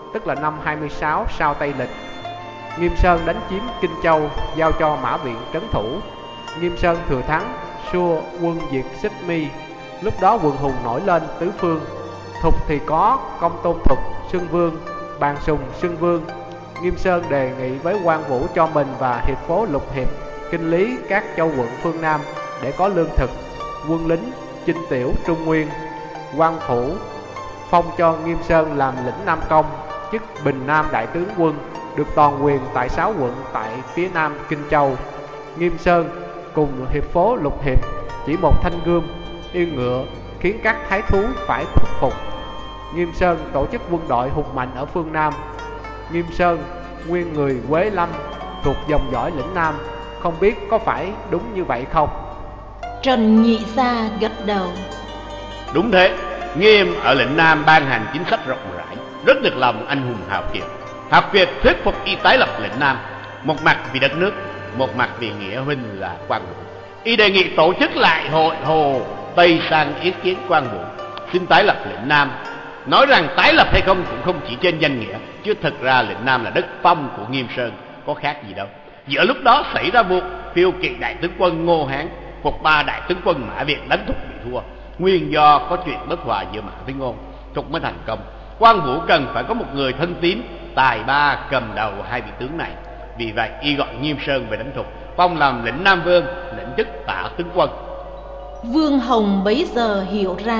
tức là năm hai mươi sáu sau Tây Lịch. Nghiêm Sơn đánh chiếm Kinh Châu, giao cho Mã Viện trấn thủ. Nghiêm Sơn thừa thắng, xua quân diệt Xích Mi. Lúc đó quần hùng nổi lên tứ phương. Thục thì có Công Tôn Thục, Xuân Vương, Bàn Sùng, Xuân Vương. Nghiêm Sơn đề nghị với Quan Vũ cho mình và hiệp phố Lục Hiệp kinh lý các châu quận phương Nam để có lương thực, quân lính, chinh tiểu Trung Nguyên. Quan Phủ phong cho Nghiêm Sơn làm lĩnh Nam Công, chức Bình Nam đại tướng quân, được toàn quyền tại sáu quận tại phía nam Kinh Châu. Nghiêm Sơn cùng hiệp phố Lục Hiệp chỉ một thanh gươm, yên ngựa, khiến các thái thú phải khuất phục. Nghiêm Sơn tổ chức quân đội hùng mạnh ở phương Nam. Nghiêm Sơn nguyên người Quế Lâm, thuộc dòng dõi lĩnh Nam, không biết có phải đúng như vậy không? Trần Nhị Gia gật đầu. Đúng thế, Nghiêm ở lĩnh Nam ban hành chính sách rộng rãi, rất được lòng anh hùng hào kiệt. Học việc thuyết phục y tái lập lĩnh Nam, một mặt vì đất nước, một mặt vì nghĩa huynh là Quan Vũ. Y đề nghị tổ chức lại hội Hồ Tây sang ý kiến Quan Vũ, xin tái lập lĩnh Nam. Nói rằng tái lập hay không cũng không chỉ trên danh nghĩa, chứ thực ra lĩnh Nam là đất phong của Nghiêm Sơn, có khác gì đâu. Giữa lúc đó xảy ra vụ phiêu kỵ đại tướng quân Ngô Hán phục ba đại tướng quân Mã Viện đánh Thục bị thua, nguyên do có chuyện bất hòa giữa Mã với Ngô, Thục mới thành công. Quan Vũ cần phải có một người thân tín, tài ba cầm đầu hai vị tướng này. Vì vậy y gọi Nghiêm Sơn về đánh Thục, phong làm lĩnh Nam Vương, lĩnh chức Tả tướng quân. Vương Hồng bấy giờ hiểu ra.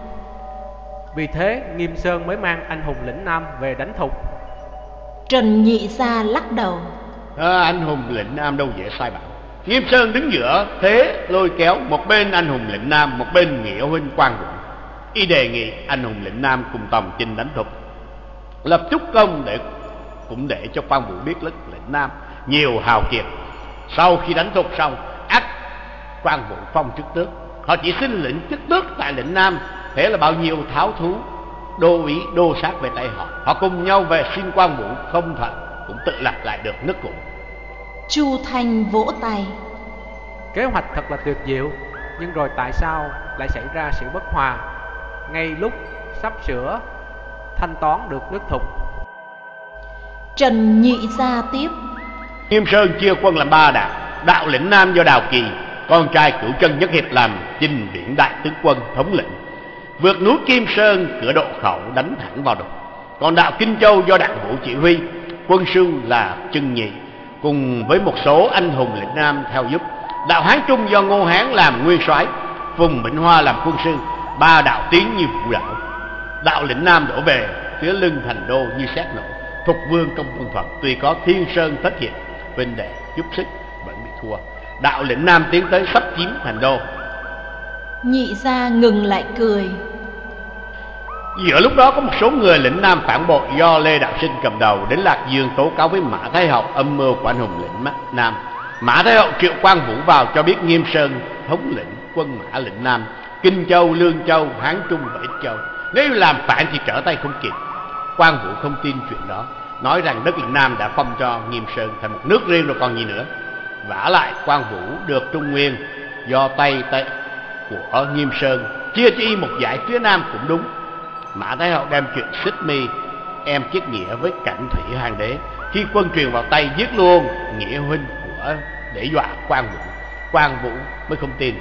Vì thế Nghiêm Sơn mới mang anh hùng lĩnh Nam về đánh Thục. Trần Nhị Gia lắc đầu. À, anh hùng lĩnh Nam đâu dễ sai bảo. Nghiêm Sơn đứng giữa thế lôi kéo, một bên anh hùng lĩnh Nam, một bên nghĩa huynh Quan Vũ. Y đề nghị anh hùng lĩnh Nam cùng tòng chinh đánh Thục, lập chút công để cũng để cho Quan Vũ biết lĩnh Nam nhiều hào kiệt. Sau khi đánh Thục xong, ắt Quan Vũ phong chức tước. Họ chỉ xin lĩnh chức tước tại lĩnh Nam, thế là bao nhiêu tháo thú đô úy đô sát về tay họ. Họ cùng nhau về xin Quan Vũ, không thuận cũng tự lập lại được nước cũ. Chu Thanh vỗ tay. Kế hoạch thật là tuyệt diệu, nhưng rồi tại sao lại xảy ra sự bất hòa ngay lúc sắp sửa thanh toán được nước Thục? Trần Nhị Gia tiếp. Nghiêm Sơn chia quân làm ba đạo. Đạo lĩnh Nam do Đào Kỳ, con trai Cửu Trân Nhất Hiệp làm chinh biển đại tướng quân thống lĩnh, vượt núi Kim Sơn cửa Độ Khẩu đánh thẳng vào Đục. Còn đạo Kinh Châu do Đặng Vũ chỉ huy, quân sư là Trưng Nhị cùng với một số anh hùng lĩnh Nam theo giúp. Đạo Hán Trung do Ngô Hán làm nguyên soái, Phùng Bỉnh Hoa làm quân sư, ba đạo tiến như vũ đạo. Đạo lĩnh Nam đổ về phía lưng thành đô như sét nổ. Thục Vương Công Tôn Thuật tuy có Thiên Sơn Thất Hiệp huynh đệ giúp sức vẫn bị thua. Đạo lĩnh Nam tiến tới sắp chiếm thành đô. Nhị Gia ngừng lại cười. Giữa lúc đó có một số người lĩnh Nam phản bội do Lê Đạo Sinh cầm đầu đến Lạc Dương tố cáo với Mã Thái Hậu âm mưu của anh hùng lĩnh Nam. Mã Thái Hậu triệu Quan Vũ vào cho biết Nghiêm Sơn thống lĩnh quân Mã lĩnh Nam, Kinh Châu, Lương Châu, Hán Trung và Ích Châu. Nếu làm phản thì trở tay không kịp. Quan Vũ không tin chuyện đó, nói rằng đất lĩnh Nam đã phong cho Nghiêm Sơn thành một nước riêng rồi còn gì nữa. Vả lại Quan Vũ được Trung Nguyên do tay tay của Nghiêm Sơn chia cho y một dải phía Nam cũng đúng. Mã Thái Hậu đem chuyện Xích Mi em kết nghĩa với Cảnh Thủy Hoàng đế, khi quân truyền vào tay giết luôn nghĩa huynh của để dọa Quan Vũ. Quan Vũ mới không tin.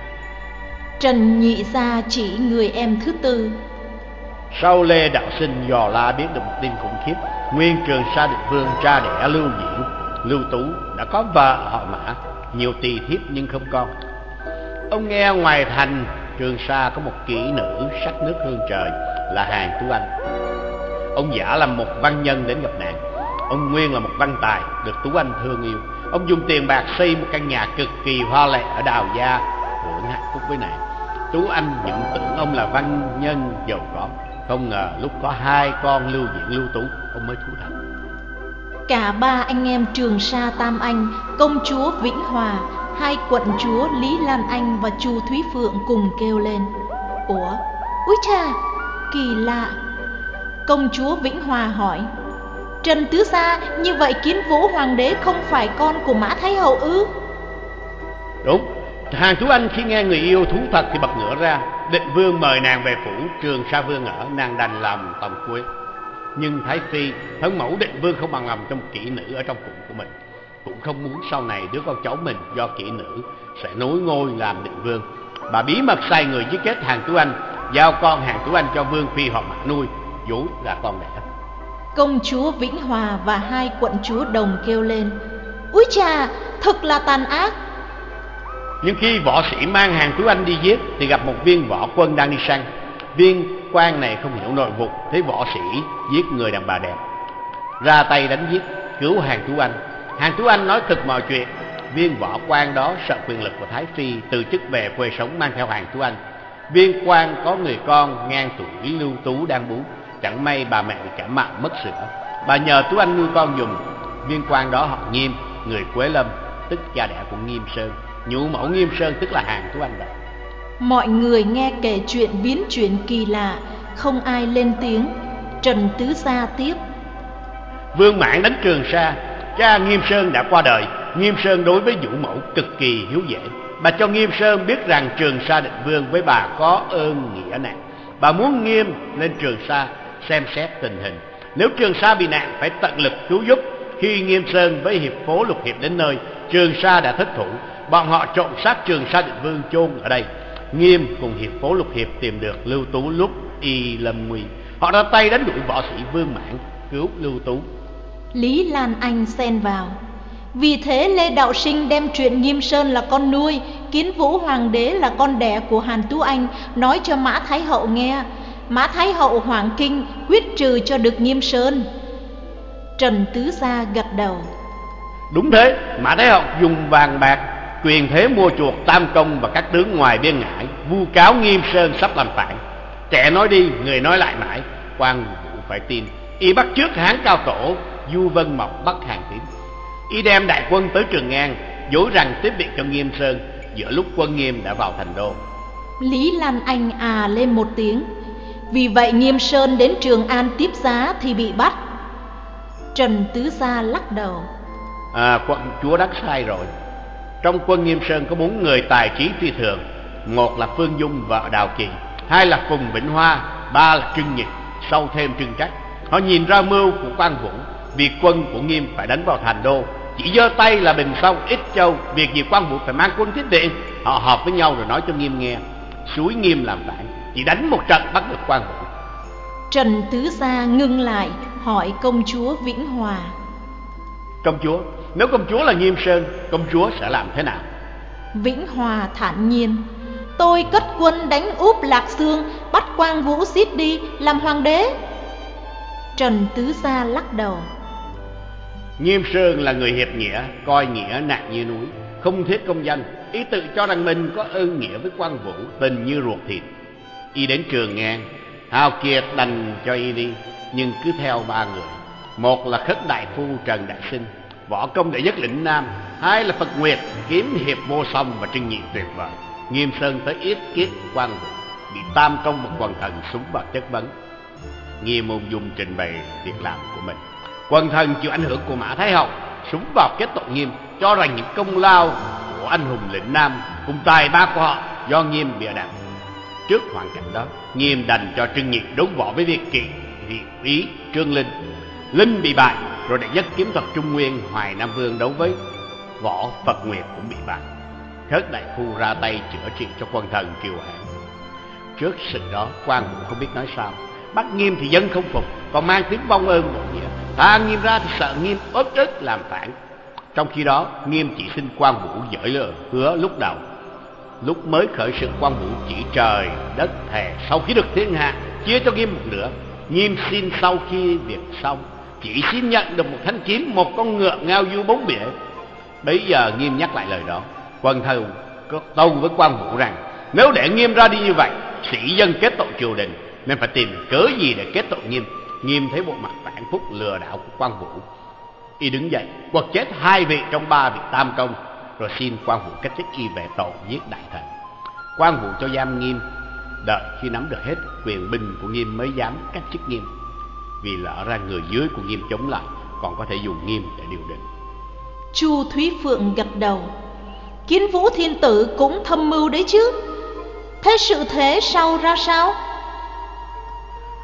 Trần Nhị Gia chỉ người em thứ tư. Sau Lê Đạo Sinh dò la biết được một tin khủng khiếp. Nguyên Trường Sa Định Vương cha đẻ Lưu Diễn, Lưu Tú đã có vợ họ Mã, nhiều tỳ thiếp nhưng không con. Ông nghe ngoài thành Trường Sa có một kỹ nữ sắc nước hương trời là Hàn Tú Anh. Ông giả làm một văn nhân đến gặp nàng. Ông Nguyên là một văn tài được Tú Anh thương yêu. Ông dùng tiền bạc xây một căn nhà cực kỳ hoa lệ ở Đào Gia, hưởng hạnh phúc với nàng. Tú Anh nhận tưởng ông là văn nhân giàu có, không ngờ lúc có hai con Lưu Diễn, Lưu Tú, ông mới thú thật. Cả ba anh em Trường Sa Tam Anh, công chúa Vĩnh Hòa, hai quận chúa Lý Lan Anh và Chu Thúy Phượng cùng kêu lên. Ủa, úi cha, kỳ lạ. Công chúa Vĩnh Hòa hỏi: Trần Tứ Gia, như vậy Kiến Vũ Hoàng đế không phải con của Mã Thái Hậu ư? Đúng. Hàn Tú Anh khi nghe người yêu thú thật thì bật ngửa ra. Định Vương mời nàng về phủ Trường Sa Vương ở, nàng đành làm tòng cuối. Nhưng Thái Phi, thân mẫu Định Vương không bằng lòng trong kỹ nữ ở trong bụng của mình, cũng không muốn sau này đứa con cháu mình do kỹ nữ sẽ nối ngôi làm Định Vương. Bà bí mật sai người giết chết Hàn Tú Anh, giao con Hàn Tú Anh cho Vương Phi họ Mạc nuôi, dối là con đẻ. Công chúa Vĩnh Hòa và hai quận chúa đồng kêu lên: úi chà, thật là tàn ác. Nhưng khi võ sĩ mang Hàn Tú Anh đi giết thì gặp một viên võ quân đang đi săn. Viên quan này không hiểu nội vụ, thấy võ sĩ giết người đàn bà đẹp, ra tay đánh giết, cứu Hàn Tú Anh. Hàn Tú Anh nói thật mọi chuyện. Viên võ quan đó sợ quyền lực của Thái Phi, từ chức về quê sống mang theo Hàn Tú Anh. Viên quan có người con ngang tuổi Lưu Tú đang bú, chẳng may bà mẹ bị cảm mạo mất sữa, bà nhờ Tú Anh nuôi con dùm. Viên quan đó họ Nghiêm, người Quế Lâm, tức cha đẻ của Nghiêm Sơn, nhũ mẫu Nghiêm Sơn tức là Hàn Tú Anh đó. Mọi người nghe kể chuyện biến chuyển kỳ lạ, không ai lên tiếng. Trần Tứ Gia tiếp: Vương Mãn đánh Trường Sa, cha Nghiêm Sơn đã qua đời. Nghiêm Sơn đối với nhũ mẫu cực kỳ hiếu dễ. Bà cho Nghiêm Sơn biết rằng Trường Sa Định Vương với bà có ơn nghĩa nạn. Bà muốn Nghiêm lên Trường Sa xem xét tình hình. Nếu Trường Sa bị nạn phải tận lực cứu giúp. Khi Nghiêm Sơn với hiệp phố Lục Hiệp đến nơi, Trường Sa đã thất thủ. Bọn họ trộm xác Trường Sa Định Vương chôn ở đây. Nghiêm cùng hiệp phố Lục Hiệp tìm được Lưu Tú lúc y lâm nguy. Họ ra tay đánh đuổi võ sĩ Vương Mãn, cứu Lưu Tú. Lý Lan Anh xen vào: vì thế Lê Đạo Sinh đem chuyện Nghiêm Sơn là con nuôi, Kiến Vũ Hoàng đế là con đẻ của Hàn Tú Anh nói cho Mã Thái Hậu nghe. Mã Thái Hậu hoảng kinh, quyết trừ cho được Nghiêm Sơn. Trần Tứ Gia gật đầu: đúng thế. Mã Thái Hậu dùng vàng bạc quyền thế mua chuộc Tam Công và các tướng ngoài biên ngãi, vu cáo Nghiêm Sơn sắp làm phản. Trẻ nói đi, người nói lại mãi. Quan Vũ phải tin. Y bắt trước Hán Cao Tổ, Du Vân Mộc bắt Hàn Tín. Y đem đại quân tới Trường An, dối rằng tiếp viện cho Nghiêm Sơn, giữa lúc quân Nghiêm đã vào thành đô. Lý Lan Anh à lên một tiếng: vì vậy Nghiêm Sơn đến Trường An tiếp giá thì bị bắt. Trần Tứ Gia lắc đầu: À, quận chúa đắc sai rồi. Trong quân Nghiêm Sơn có bốn người tài trí phi thường. Một là Phương Dung vợ Đào Kỳ, hai là Phùng Vĩnh Hoa, ba là Trưng Nhịch, sau thêm Trưng Trắc. Họ nhìn ra mưu của Quan Vũ, việc quân của Nghiêm phải đánh vào thành đô, chỉ giơ tay là bình xong ít châu. Việc gì Quan Vũ phải mang quân tiếp viện. Họ họp với nhau rồi nói cho Nghiêm nghe, xúi Nghiêm làm phản, chỉ đánh một trận bắt được Quan Vũ. Trần Tứ Gia ngưng lại hỏi công chúa Vĩnh Hòa: công chúa, nếu công chúa là Nghiêm Sơn, công chúa sẽ làm thế nào? Vĩnh Hòa thản nhiên: tôi cất quân đánh úp Lạc Dương, bắt Quan Vũ giết đi làm hoàng đế. Trần Tứ Gia lắc đầu: Nghiêm Sơn là người hiệp nghĩa, coi nghĩa nặng như núi, không thiết công danh. Y tự cho rằng mình có ơn nghĩa với Quan Vũ, tình như ruột thịt. Y đến Trường An, hào kiệt đành cho y đi, nhưng cứ theo ba người. Một là Khất Đại Phu Trần Đại Sinh, võ công đệ nhất lĩnh Nam. Hai là Phật Nguyệt, kiếm hiệp vô song và trưng nhị tuyệt vời. Nghiêm Sơn tới yết kiết Quan Vũ, bị Tam Công và quần thần súng vào chất vấn. Nghiêm ung dung trình bày việc làm của mình. Quần thần chịu ảnh hưởng của Mã Thái Hậu, súng vào kết tội Nghiêm, cho rằng những công lao của anh hùng lĩnh Nam cùng tài ba của họ do Nghiêm bịa đặt. Trước hoàn cảnh đó, Nghiêm đành cho Trưng Nhị đấu võ với Việt Kỵ, Vị Ý, Trương Linh. Linh bị bại, rồi đệ nhất kiếm thuật Trung Nguyên Hoài Nam Vương đấu với võ Phật Nguyệt cũng bị bại. Khất Đại Phu ra tay chữa trị cho quần thần Kiều Hãn. Trước sự đó, Quan Vũ không biết nói sao. Bắt Nghiêm thì dân không phục, còn mang tiếng vong ơn bộ nghĩa. Tha Nghiêm ra thì sợ Nghiêm ớt ức làm phản. Trong khi đó, Nghiêm chỉ xin Quan Vũ dỡi lời hứa lúc đầu. Lúc mới khởi sự, Quan Vũ chỉ trời đất thề sau khi được thiên hạ chia cho Nghiêm một nửa. Nghiêm xin sau khi việc xong chỉ xin nhận được một thanh kiếm, một con ngựa ngao du bốn bể. Bấy giờ Nghiêm nhắc lại lời đó. Quần thần có tâu với Quan Vũ rằng nếu để Nghiêm ra đi như vậy, sĩ dân kết tội triều đình, nên phải tìm cớ gì để kết tội Nghiêm. Nghiêm thấy bộ mặt phản phúc lừa đảo của Quan Vũ, y đứng dậy quật chết hai vị trong ba vị Tam Công, rồi xin Quan Vũ cách chức y về tội giết đại thần. Quan Vũ cho giam Nghiêm, đợi khi nắm được hết quyền binh của Nghiêm mới dám cách chức Nghiêm, vì lỡ ra người dưới của Nghiêm chống lại, còn có thể dùng Nghiêm để điều đình. Chu Thúy Phượng gật đầu: Kiến Vũ Thiên Tử cũng thâm mưu đấy chứ. Thế sự thế sau ra sao?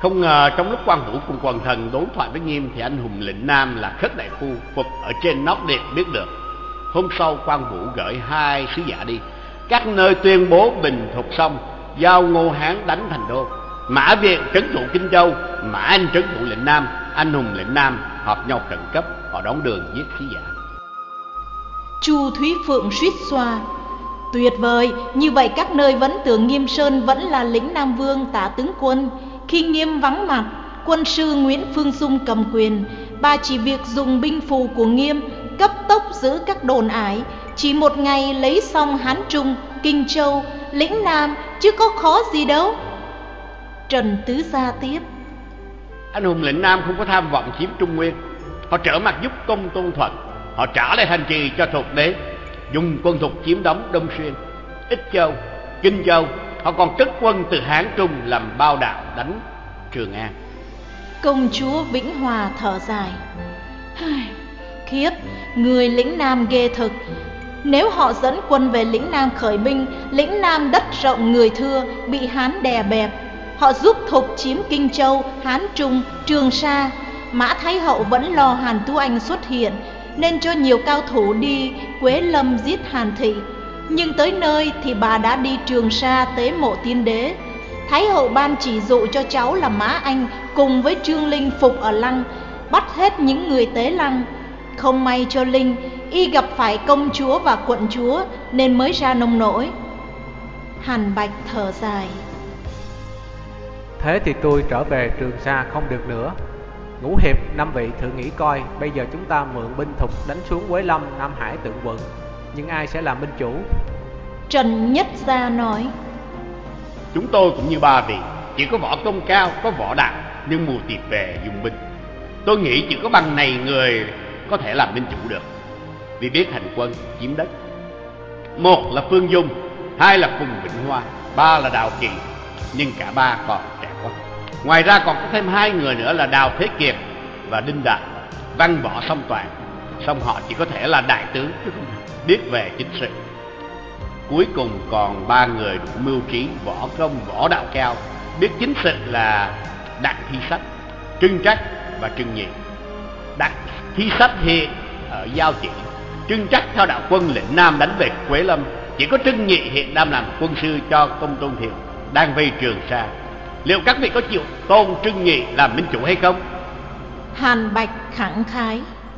Không ngờ trong lúc Quan Vũ cùng quần thần đối thoại với Nghiêm thì anh hùng lĩnh Nam là Khất Đại Phu Phục ở trên nóc điện biết được. Hôm sau Quan Vũ gửi hai sứ giả đi các nơi tuyên bố bình thục xong, giao Ngô Hán đánh thành đô. Mã Viện trấn thủ Kinh Châu, Mã Anh trấn thủ lĩnh Nam. Anh hùng lĩnh Nam họp nhau khẩn cấp, họ đón đường giết sứ giả. Chu Thúy Phượng suýt xoa: tuyệt vời, như vậy các nơi vẫn tưởng Nghiêm Sơn vẫn là lĩnh Nam Vương Tả tướng quân. Khi Nghiêm vắng mặt, quân sư Nguyễn Phương Dung cầm quyền, bà chỉ việc dùng binh phù của Nghiêm cấp tốc giữ các đồn ải, chỉ một ngày lấy xong Hán Trung, Kinh Châu, lĩnh Nam, chứ có khó gì đâu. Trần Tứ Gia tiếp: anh hùng lĩnh Nam không có tham vọng chiếm Trung Nguyên, họ trở mặt giúp Công Tôn Thuận, họ trả lại thành trì cho Thục Đế, dùng quân Thục chiếm đóng Đông Xuyên, Ích Châu, Kinh Châu. Họ còn trất quân từ Hán Trung làm bao đạo đánh Trường An. Công chúa Vĩnh Hòa thở dài: khiếp, người lĩnh Nam ghê thực. Nếu họ dẫn quân về lĩnh Nam khởi binh, lĩnh Nam đất rộng người thưa, bị Hán đè bẹp. Họ giúp Thục chiếm Kinh Châu, Hán Trung, Trường Sa. Mã Thái Hậu vẫn lo Hàn Tú Anh xuất hiện, nên cho nhiều cao thủ đi Quế Lâm giết Hàn Thị. Nhưng tới nơi thì bà đã đi Trường Sa tế mộ Tiên Đế. Thái Hậu ban chỉ dụ cho cháu là Mã Anh cùng với Trương Linh phục ở Lăng, bắt hết những người tế Lăng. Không may cho Linh, y gặp phải công chúa và quận chúa nên mới ra nông nỗi. Hàn Bạch thở dài: thế thì tôi trở về Trường Sa không được nữa. Ngũ Hiệp năm vị thử nghĩ coi, bây giờ chúng ta mượn binh Thục đánh xuống Quế Lâm, Nam Hải Tượng Quận, nhưng ai sẽ làm binh chủ? Trần Nhất Gia nói: chúng tôi cũng như ba vị, chỉ có võ công cao, có võ đạo, nhưng mù tịt về dùng binh. Tôi nghĩ chỉ có bằng này người có thể làm binh chủ được, vì biết hành quân chiếm đất. Một là Phương Dung, hai là Phùng Vĩnh Hoa, ba là Đào Kỳ, nhưng cả ba còn trẻ quá. Ngoài ra còn có thêm hai người nữa là Đào Thế Kiệt và Đinh Đại, văn võ song toàn, song họ chỉ có thể là đại tướng chứ không biết về chính sự. Cuối cùng còn ba người đủ mưu trí, võ công, võ đạo cao, biết chính sự là Đặng Thi Sách, Trưng Trắc và Trưng Nhị. Đặng Thi Sách hiện ở Giao Chỉ, Trưng Trắc theo đạo quân lĩnh Nam đánh về Quế Lâm, chỉ có Trưng Nhị hiện đang làm quân sư cho Công Tôn Thiệu, đang vây Trường Sa. Liệu các vị có chịu tôn Trưng Nhị làm binh chủ hay không? Hàn Bạch khẳng khái: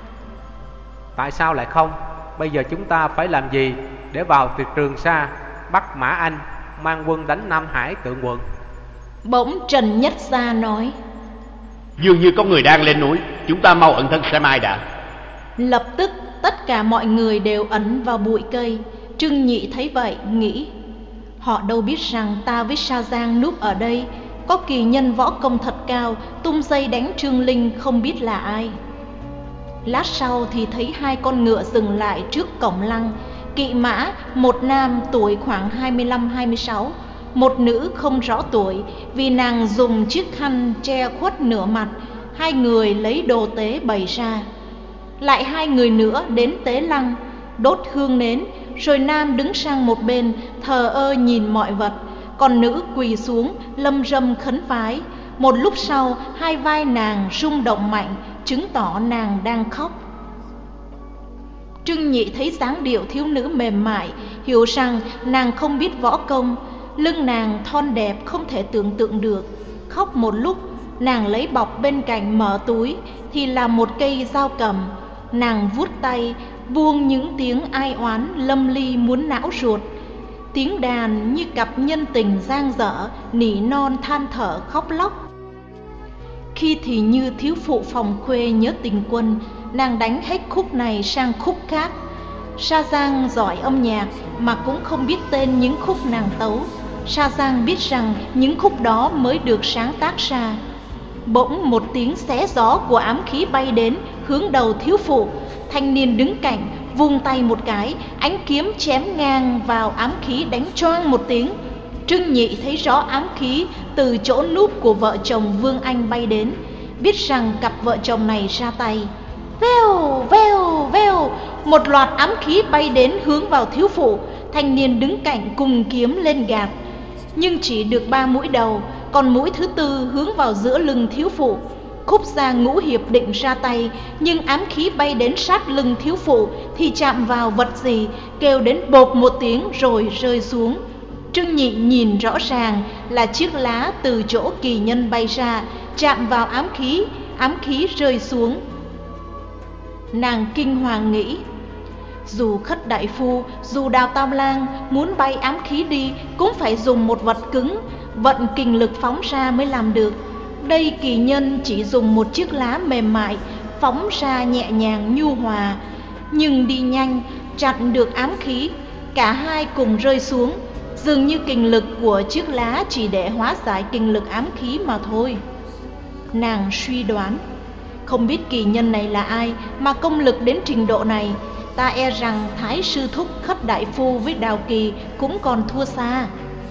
tại sao lại không? Bây giờ chúng ta phải làm gì để vào từ Trường Sa bắt Mã Anh mang quân đánh Nam Hải Tượng Quận? Bỗng Trần Nhất Gia nói: dường như có người đang lên núi, chúng ta mau ẩn thân xem ai đã. Lập tức tất cả mọi người đều ẩn vào bụi cây. Trưng Nhị thấy vậy nghĩ: họ đâu biết rằng ta với Sa Giang núp ở đây, có kỳ nhân võ công thật cao, tung dây đánh Trương Linh không biết là ai. Lát sau thì thấy hai con ngựa dừng lại trước cổng Lăng. Kỵ mã, một nam tuổi khoảng hai mươi lăm hai mươi sáu, một nữ không rõ tuổi, vì nàng dùng chiếc khăn che khuất nửa mặt. Hai người lấy đồ tế bày ra. Lại hai người nữa đến tế Lăng, đốt hương nến, rồi nam đứng sang một bên thờ ơ nhìn mọi vật, còn nữ quỳ xuống lâm râm khấn vái. Một lúc sau hai vai nàng rung động mạnh, chứng tỏ nàng đang khóc. Trưng Nhị thấy dáng điệu thiếu nữ mềm mại, hiểu rằng nàng không biết võ công. Lưng nàng thon đẹp không thể tưởng tượng được. Khóc một lúc, nàng lấy bọc bên cạnh mở túi thì là một cây dao cầm. Nàng vuốt tay, buông những tiếng ai oán lâm ly muốn não ruột. Tiếng đàn như cặp nhân tình giang dở, nỉ non than thở khóc lóc. Khi thì như thiếu phụ phòng khuê nhớ tình quân, nàng đánh hết khúc này sang khúc khác. Sa Giang giỏi âm nhạc mà cũng không biết tên những khúc nàng tấu. Sa Giang biết rằng những khúc đó mới được sáng tác ra. Bỗng một tiếng xé gió của ám khí bay đến hướng đầu thiếu phụ. Thanh niên đứng cạnh vung tay một cái, ánh kiếm chém ngang vào ám khí đánh choang một tiếng. Trưng Nhị thấy rõ ám khí từ chỗ núp của vợ chồng Vương Anh bay đến, biết rằng cặp vợ chồng này ra tay. Vèo vèo vèo, một loạt ám khí bay đến hướng vào thiếu phụ. Thanh niên đứng cạnh cùng kiếm lên gạt, nhưng chỉ được ba mũi đầu, còn mũi thứ tư hướng vào giữa lưng thiếu phụ. Khúc Gia Ngũ Hiệp định ra tay, nhưng ám khí bay đến sát lưng thiếu phụ thì chạm vào vật gì, kêu đến bộp một tiếng rồi rơi xuống. Trương Nhị nhìn rõ ràng là chiếc lá từ chỗ kỳ nhân bay ra, chạm vào ám khí, ám khí rơi xuống. Nàng kinh hoàng nghĩ, dù Khất đại phu, dù Đào Tam Lang muốn bay ám khí đi cũng phải dùng một vật cứng, vận kinh lực phóng ra mới làm được. Đây kỳ nhân chỉ dùng một chiếc lá mềm mại, phóng ra nhẹ nhàng nhu hòa, nhưng đi nhanh, chặn được ám khí. Cả hai cùng rơi xuống, dường như kinh lực của chiếc lá chỉ để hóa giải kinh lực ám khí mà thôi. Nàng suy đoán, không biết kỳ nhân này là ai mà công lực đến trình độ này. Ta e rằng Thái sư thúc Khất đại phu với Đào Kỳ cũng còn thua xa.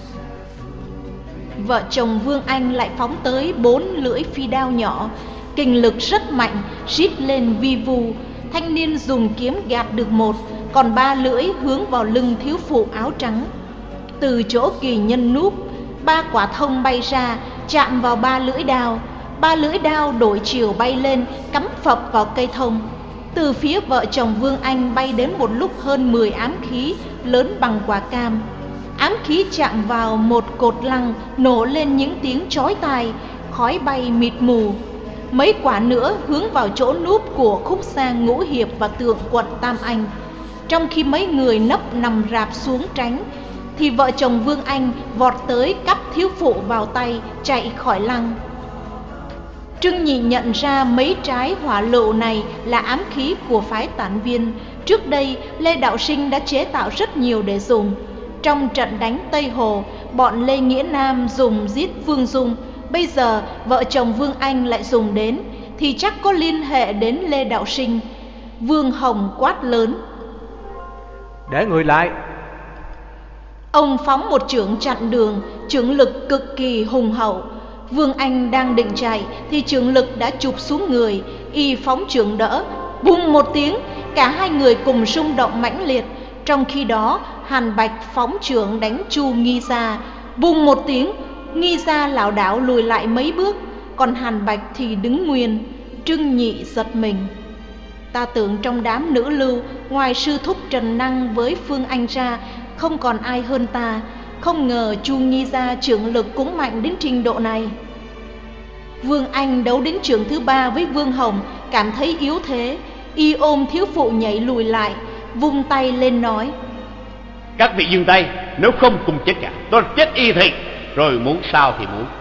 Vợ chồng Vương Anh lại phóng tới bốn lưỡi phi đao nhỏ, kinh lực rất mạnh, rít lên vi vu. Thanh niên dùng kiếm gạt được một, còn ba lưỡi hướng vào lưng thiếu phụ áo trắng. Từ chỗ kỳ nhân núp, ba quả thông bay ra, chạm vào ba lưỡi đao. Ba lưỡi đao đổi chiều bay lên, cắm phập vào cây thông. Từ phía vợ chồng Vương Anh bay đến một lúc hơn mười ám khí lớn bằng quả cam. Ám khí chạm vào một cột lăng, nổ lên những tiếng chói tai, khói bay mịt mù. Mấy quả nữa hướng vào chỗ núp của Khúc Gia Ngũ Hiệp và Tượng Quận Tam Anh. Trong khi mấy người nấp nằm rạp xuống tránh, thì vợ chồng Vương Anh vọt tới cắp thiếu phụ vào tay, chạy khỏi lăng. Trương Nhị nhận ra mấy trái hỏa lựu này là ám khí của phái Tản Viên. Trước đây Lê Đạo Sinh đã chế tạo rất nhiều để dùng. Trong trận đánh Tây Hồ, bọn Lê Nghĩa Nam dùng giết Vương Dung. Bây giờ vợ chồng Vương Anh lại dùng đến, thì chắc có liên hệ đến Lê Đạo Sinh. Vương Hồng quát lớn, để người lại. Ông phóng một chưởng chặn đường, chưởng lực cực kỳ hùng hậu. Vương Anh đang định chạy thì chưởng lực đã chụp xuống người, y phóng chưởng đỡ, bùng một tiếng, cả hai người cùng rung động mãnh liệt. Trong khi đó Hàn Bạch phóng chưởng đánh Chu Nghi Gia, bùng một tiếng, Nghi Gia lảo đảo lùi lại mấy bước, còn Hàn Bạch thì đứng nguyên. Trương Nhị giật mình, ta tưởng trong đám nữ lưu, ngoài sư thúc Trần Năng với Phương Anh ra, không còn ai hơn ta. Không ngờ Chu Nghi Gia chưởng lực cũng mạnh đến trình độ này. Vương Anh đấu đến chưởng thứ ba với Vương Hồng, cảm thấy yếu thế, y ôm thiếu phụ nhảy lùi lại, vung tay lên nói, các vị dừng tay, nếu không cùng chết cả, tôi chết y thị, rồi muốn sao thì muốn.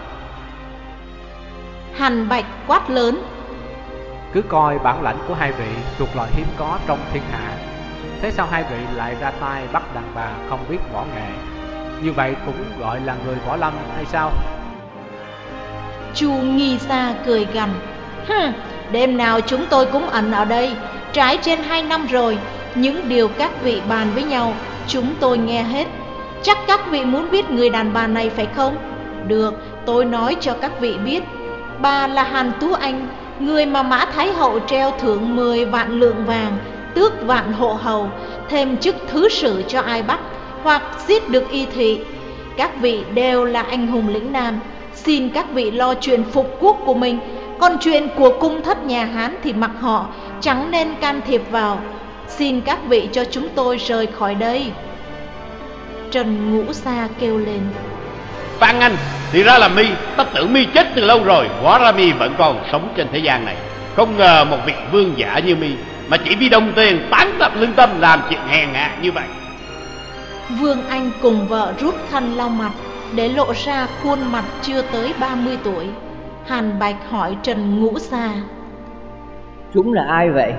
Hàn Bạch quát lớn, cứ coi bản lãnh của hai vị thuộc loại hiếm có trong thiên hạ. Thế sao hai vị lại ra tay bắt đàn bà không biết võ nghệ? Như vậy cũng gọi là người võ lâm hay sao? Chu Nghi Gia cười gằn, hừ, đêm nào chúng tôi cũng ẩn ở đây, trải trên hai năm rồi. Những điều các vị bàn với nhau, chúng tôi nghe hết. Chắc các vị muốn biết người đàn bà này phải không? Được, tôi nói cho các vị biết. Bà là Hàn Tú Anh, người mà Mã Thái Hậu treo thưởng mười vạn lượng vàng, tước vạn hộ hầu, thêm chức thứ sử cho ai bắt hoặc giết được y thị. Các vị đều là anh hùng lĩnh nam, xin các vị lo chuyện phục quốc của mình. Còn chuyện của cung thất nhà Hán thì mặc họ, chẳng nên can thiệp vào. Xin các vị cho chúng tôi rời khỏi đây. Trần Ngũ Sa kêu lên, Phan Anh, thì ra là mi, ta tưởng mi chết từ lâu rồi, hóa ra mi vẫn còn sống trên thế gian này. Không ngờ một vị vương giả như mi mà chỉ vì đồng tiền tán tập lương tâm làm chuyện hèn hạ như vậy. Vương Anh cùng vợ rút khăn lau mặt, để lộ ra khuôn mặt chưa tới ba mươi tuổi. Hàn Bạch hỏi Trần Ngũ Sa, chúng là ai vậy?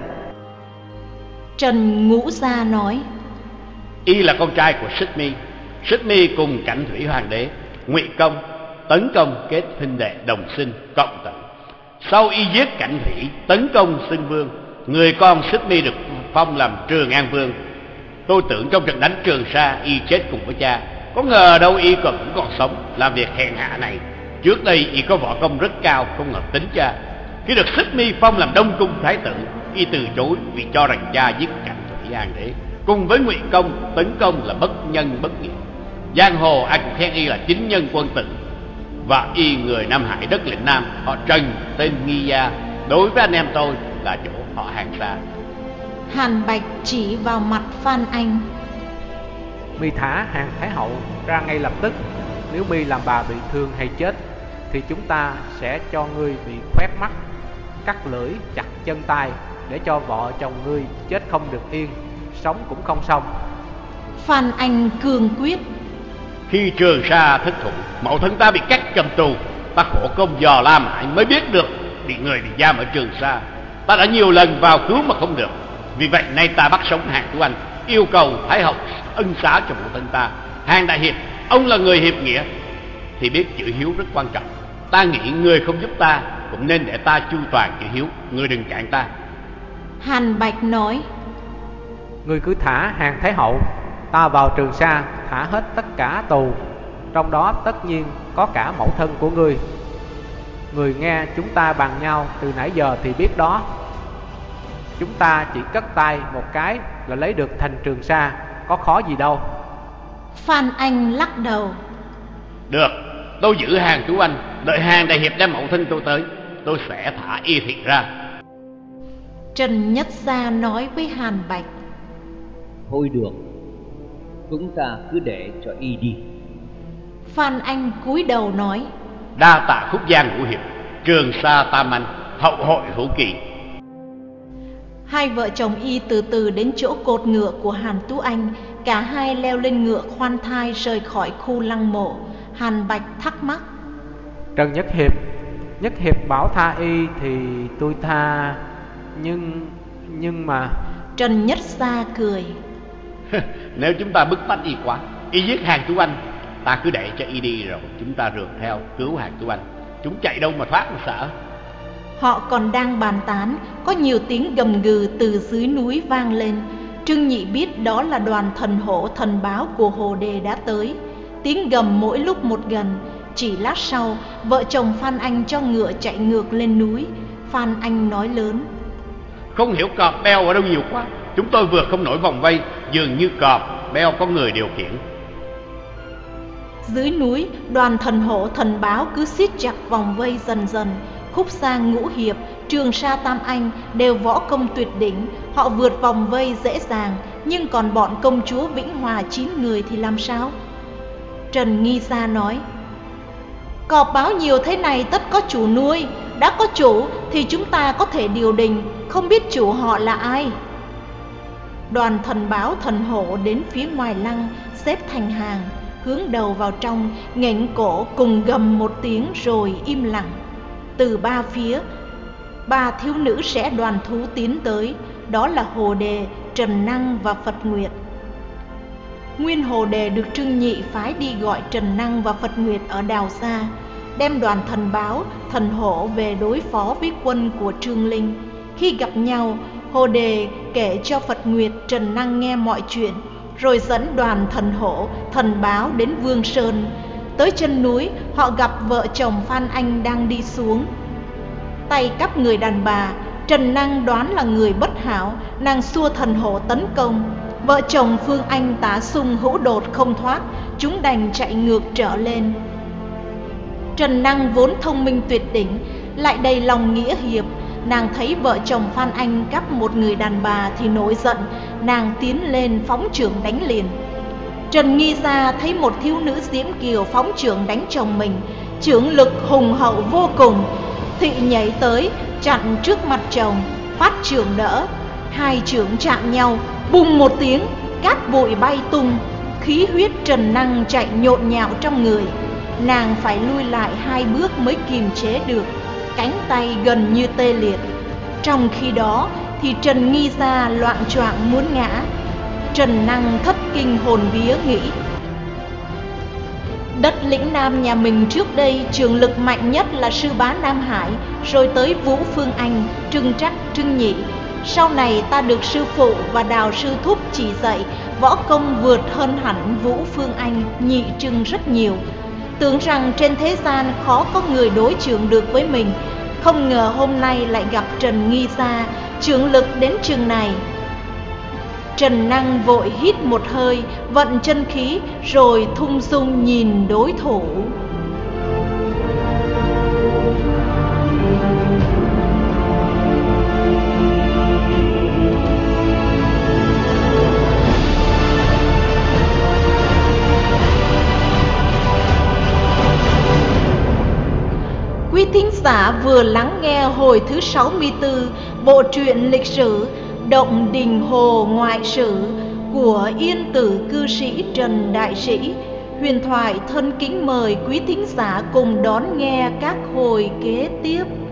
Trần Ngũ Sa nói, y là con trai của Xích Mi. Xích Mi cùng Cảnh Thủy Hoàng đế, Ngụy Công, Tấn Công kết huynh đệ đồng sinh cộng tử. Sau y giết Cảnh Thủy, Tấn Công xưng vương, người con Xích Mi được phong làm Trường An Vương. Tôi tưởng trong trận đánh Trường Sa y chết cùng với cha, có ngờ đâu y còn vẫn còn sống làm việc hèn hạ này. Trước đây y có võ công rất cao, không ngờ tính cha. Khi được Xích Mi phong làm Đông Cung Thái tử, y từ chối vì cho rằng cha giết Cảnh Thủy Hoàng đế. Cùng với Ngụy Công, Tấn Công là bất nhân bất nghĩa. Giang hồ ai cũng khen y là chính nhân quân tử. và y người Nam Hải đất lĩnh Nam, họ Trần tên Nghi Gia, đối với anh em tôi là chỗ họ hàng xa. Hàn Bạch chỉ vào mặt Phan Anh. Mi thả Hàn Thái Hậu ra ngay lập tức. Nếu mi làm bà bị thương hay chết thì chúng ta sẽ cho ngươi bị khoét mắt, cắt lưỡi, chặt chân tay, để cho vợ chồng ngươi chết không được yên, sống cũng không xong. Phan Anh cương quyết. Khi Trường Sa thất thủ, mẫu thân ta bị cắt cầm tù, ta khổ công dò la mãi mới biết được bị người bị giam ở Trường Sa. Ta đã nhiều lần vào cứu mà không được. Vì vậy nay ta bắt sống Hàn Tú Anh, yêu cầu Thái Hậu ân xá cho mẫu thân ta. Hàn đại hiệp, ông là người hiệp nghĩa thì biết chữ hiếu rất quan trọng. Ta nghĩ người không giúp ta cũng nên để ta chu toàn chữ hiếu, người đừng cản ta. Hàn Bạch nói. Ngươi cứ thả Hàn Thái Hậu, ta vào Trường Sa thả hết tất cả tù, trong đó tất nhiên có cả mẫu thân của ngươi. Người nghe chúng ta bàn nhau từ nãy giờ thì biết đó. Chúng ta chỉ cất tay một cái là lấy được thành Trường Sa, có khó gì đâu. Phan Anh lắc đầu. Được, tôi giữ Hàn Tú Anh, đợi Hàn đại hiệp đem mẫu thân tôi tới, tôi sẽ thả y thị ra. Trần Nhất Gia nói với Hàn Bạch. Thôi được, chúng ta cứ để cho y đi. Phan Anh cúi đầu nói. Đa tạ Khúc Giang ngũ hiệp, Trường Sa tam anh, hậu hội hữu kỳ. Hai vợ chồng y từ từ đến chỗ cột ngựa của Hàn Tú Anh. Cả hai leo lên ngựa khoan thai rời khỏi khu lăng mộ. Hàn Bạch thắc mắc. Trần Nhất Hiệp, Nhất Hiệp bảo tha y thì tôi tha, nhưng... nhưng mà... Trần Nhất Gia cười. Nếu chúng ta bức bách y quá, y giết Hàn Tú Anh, ta cứ để cho y đi rồi chúng ta rượt theo cứu Hàn Tú Anh. Chúng chạy đâu mà thoát mà sợ. Họ còn đang bàn tán, có nhiều tiếng gầm gừ từ dưới núi vang lên. Trương Nhị biết đó là đoàn thần hổ thần báo của Hồ Đề đã tới. Tiếng gầm mỗi lúc một gần. Chỉ lát sau, vợ chồng Phan Anh cho ngựa chạy ngược lên núi. Phan Anh nói lớn. Không hiểu cọp beo ở đâu nhiều quá, chúng tôi vượt không nổi vòng vây, dường như cọp beo có người điều khiển. Dưới núi, đoàn thần hổ thần báo cứ siết chặt vòng vây dần dần. Khúc Giang ngũ hiệp, Trường Sa tam anh đều võ công tuyệt đỉnh. Họ vượt vòng vây dễ dàng. Nhưng còn bọn công chúa Vĩnh Hòa chín người thì làm sao? Trần Nghi Gia nói. Cọp báo nhiều thế này tất có chủ nuôi. Đã có chủ thì chúng ta có thể điều đình. Không biết chủ họ là ai. Đoàn thần báo thần hổ đến phía ngoài lăng, xếp thành hàng, hướng đầu vào trong, nghển cổ cùng gầm một tiếng rồi im lặng. Từ ba phía, ba thiếu nữ sẽ đoàn thú tiến tới. Đó là Hồ Đề, Trần Năng và Phật Nguyệt. Nguyên Hồ Đề được Trương Nhị phái đi gọi Trần Năng và Phật Nguyệt ở Đào Sa, đem đoàn thần báo, thần hổ về đối phó với quân của Trương Linh. Khi gặp nhau, Hồ Đề kể cho Phật Nguyệt, Trần Năng nghe mọi chuyện, rồi dẫn đoàn thần hổ, thần báo đến Vương Sơn. Tới chân núi, họ gặp vợ chồng Phan Anh đang đi xuống. Tay cắp người đàn bà, Trần Năng đoán là người bất hảo, nàng xua thần hổ tấn công. Vợ chồng Phương Anh tá sung hữu đột không thoát, chúng đành chạy ngược trở lên. Trần Năng vốn thông minh tuyệt đỉnh, lại đầy lòng nghĩa hiệp. Nàng thấy vợ chồng Phan Anh cắp một người đàn bà thì nổi giận, nàng tiến lên phóng chưởng đánh liền. Trần Nghi Gia thấy một thiếu nữ diễm kiều phóng chưởng đánh chồng mình, chưởng lực hùng hậu vô cùng. Thị nhảy tới chặn trước mặt chồng, phát chưởng đỡ. Hai chưởng chạm nhau, bùng một tiếng, cát bụi bay tung. Khí huyết Trần Năng chạy nhộn nhạo trong người. Nàng phải lui lại hai bước mới kiềm chế được, cánh tay gần như tê liệt. Trong khi đó thì Trần Nghi Gia loạng choạng muốn ngã. Trần Năng thất kinh hồn vía nghĩ, đất lĩnh Nam nhà mình trước đây trường lực mạnh nhất là sư bá Nam Hải, rồi tới Vũ Phương Anh, Trưng Trắc, Trưng Nhị. Sau này ta được sư phụ và Đào sư thúc chỉ dạy, võ công vượt hơn hẳn Vũ Phương Anh, Nhị Trưng rất nhiều. Tưởng rằng trên thế gian khó có người đối chưởng được với mình, không ngờ hôm nay lại gặp Trần Nghi Gia, chưởng lực đến chừng này. Trần Năng vội hít một hơi, vận chân khí, rồi thung dung nhìn đối thủ. giả vừa lắng nghe hồi thứ sáu mươi tư bộ truyện lịch sử Động Đình Hồ Ngoại Sử của Yên Tử cư sĩ Trần Đại Sĩ. Huyền thoại thân kính mời quý thính giả cùng đón nghe các hồi kế tiếp.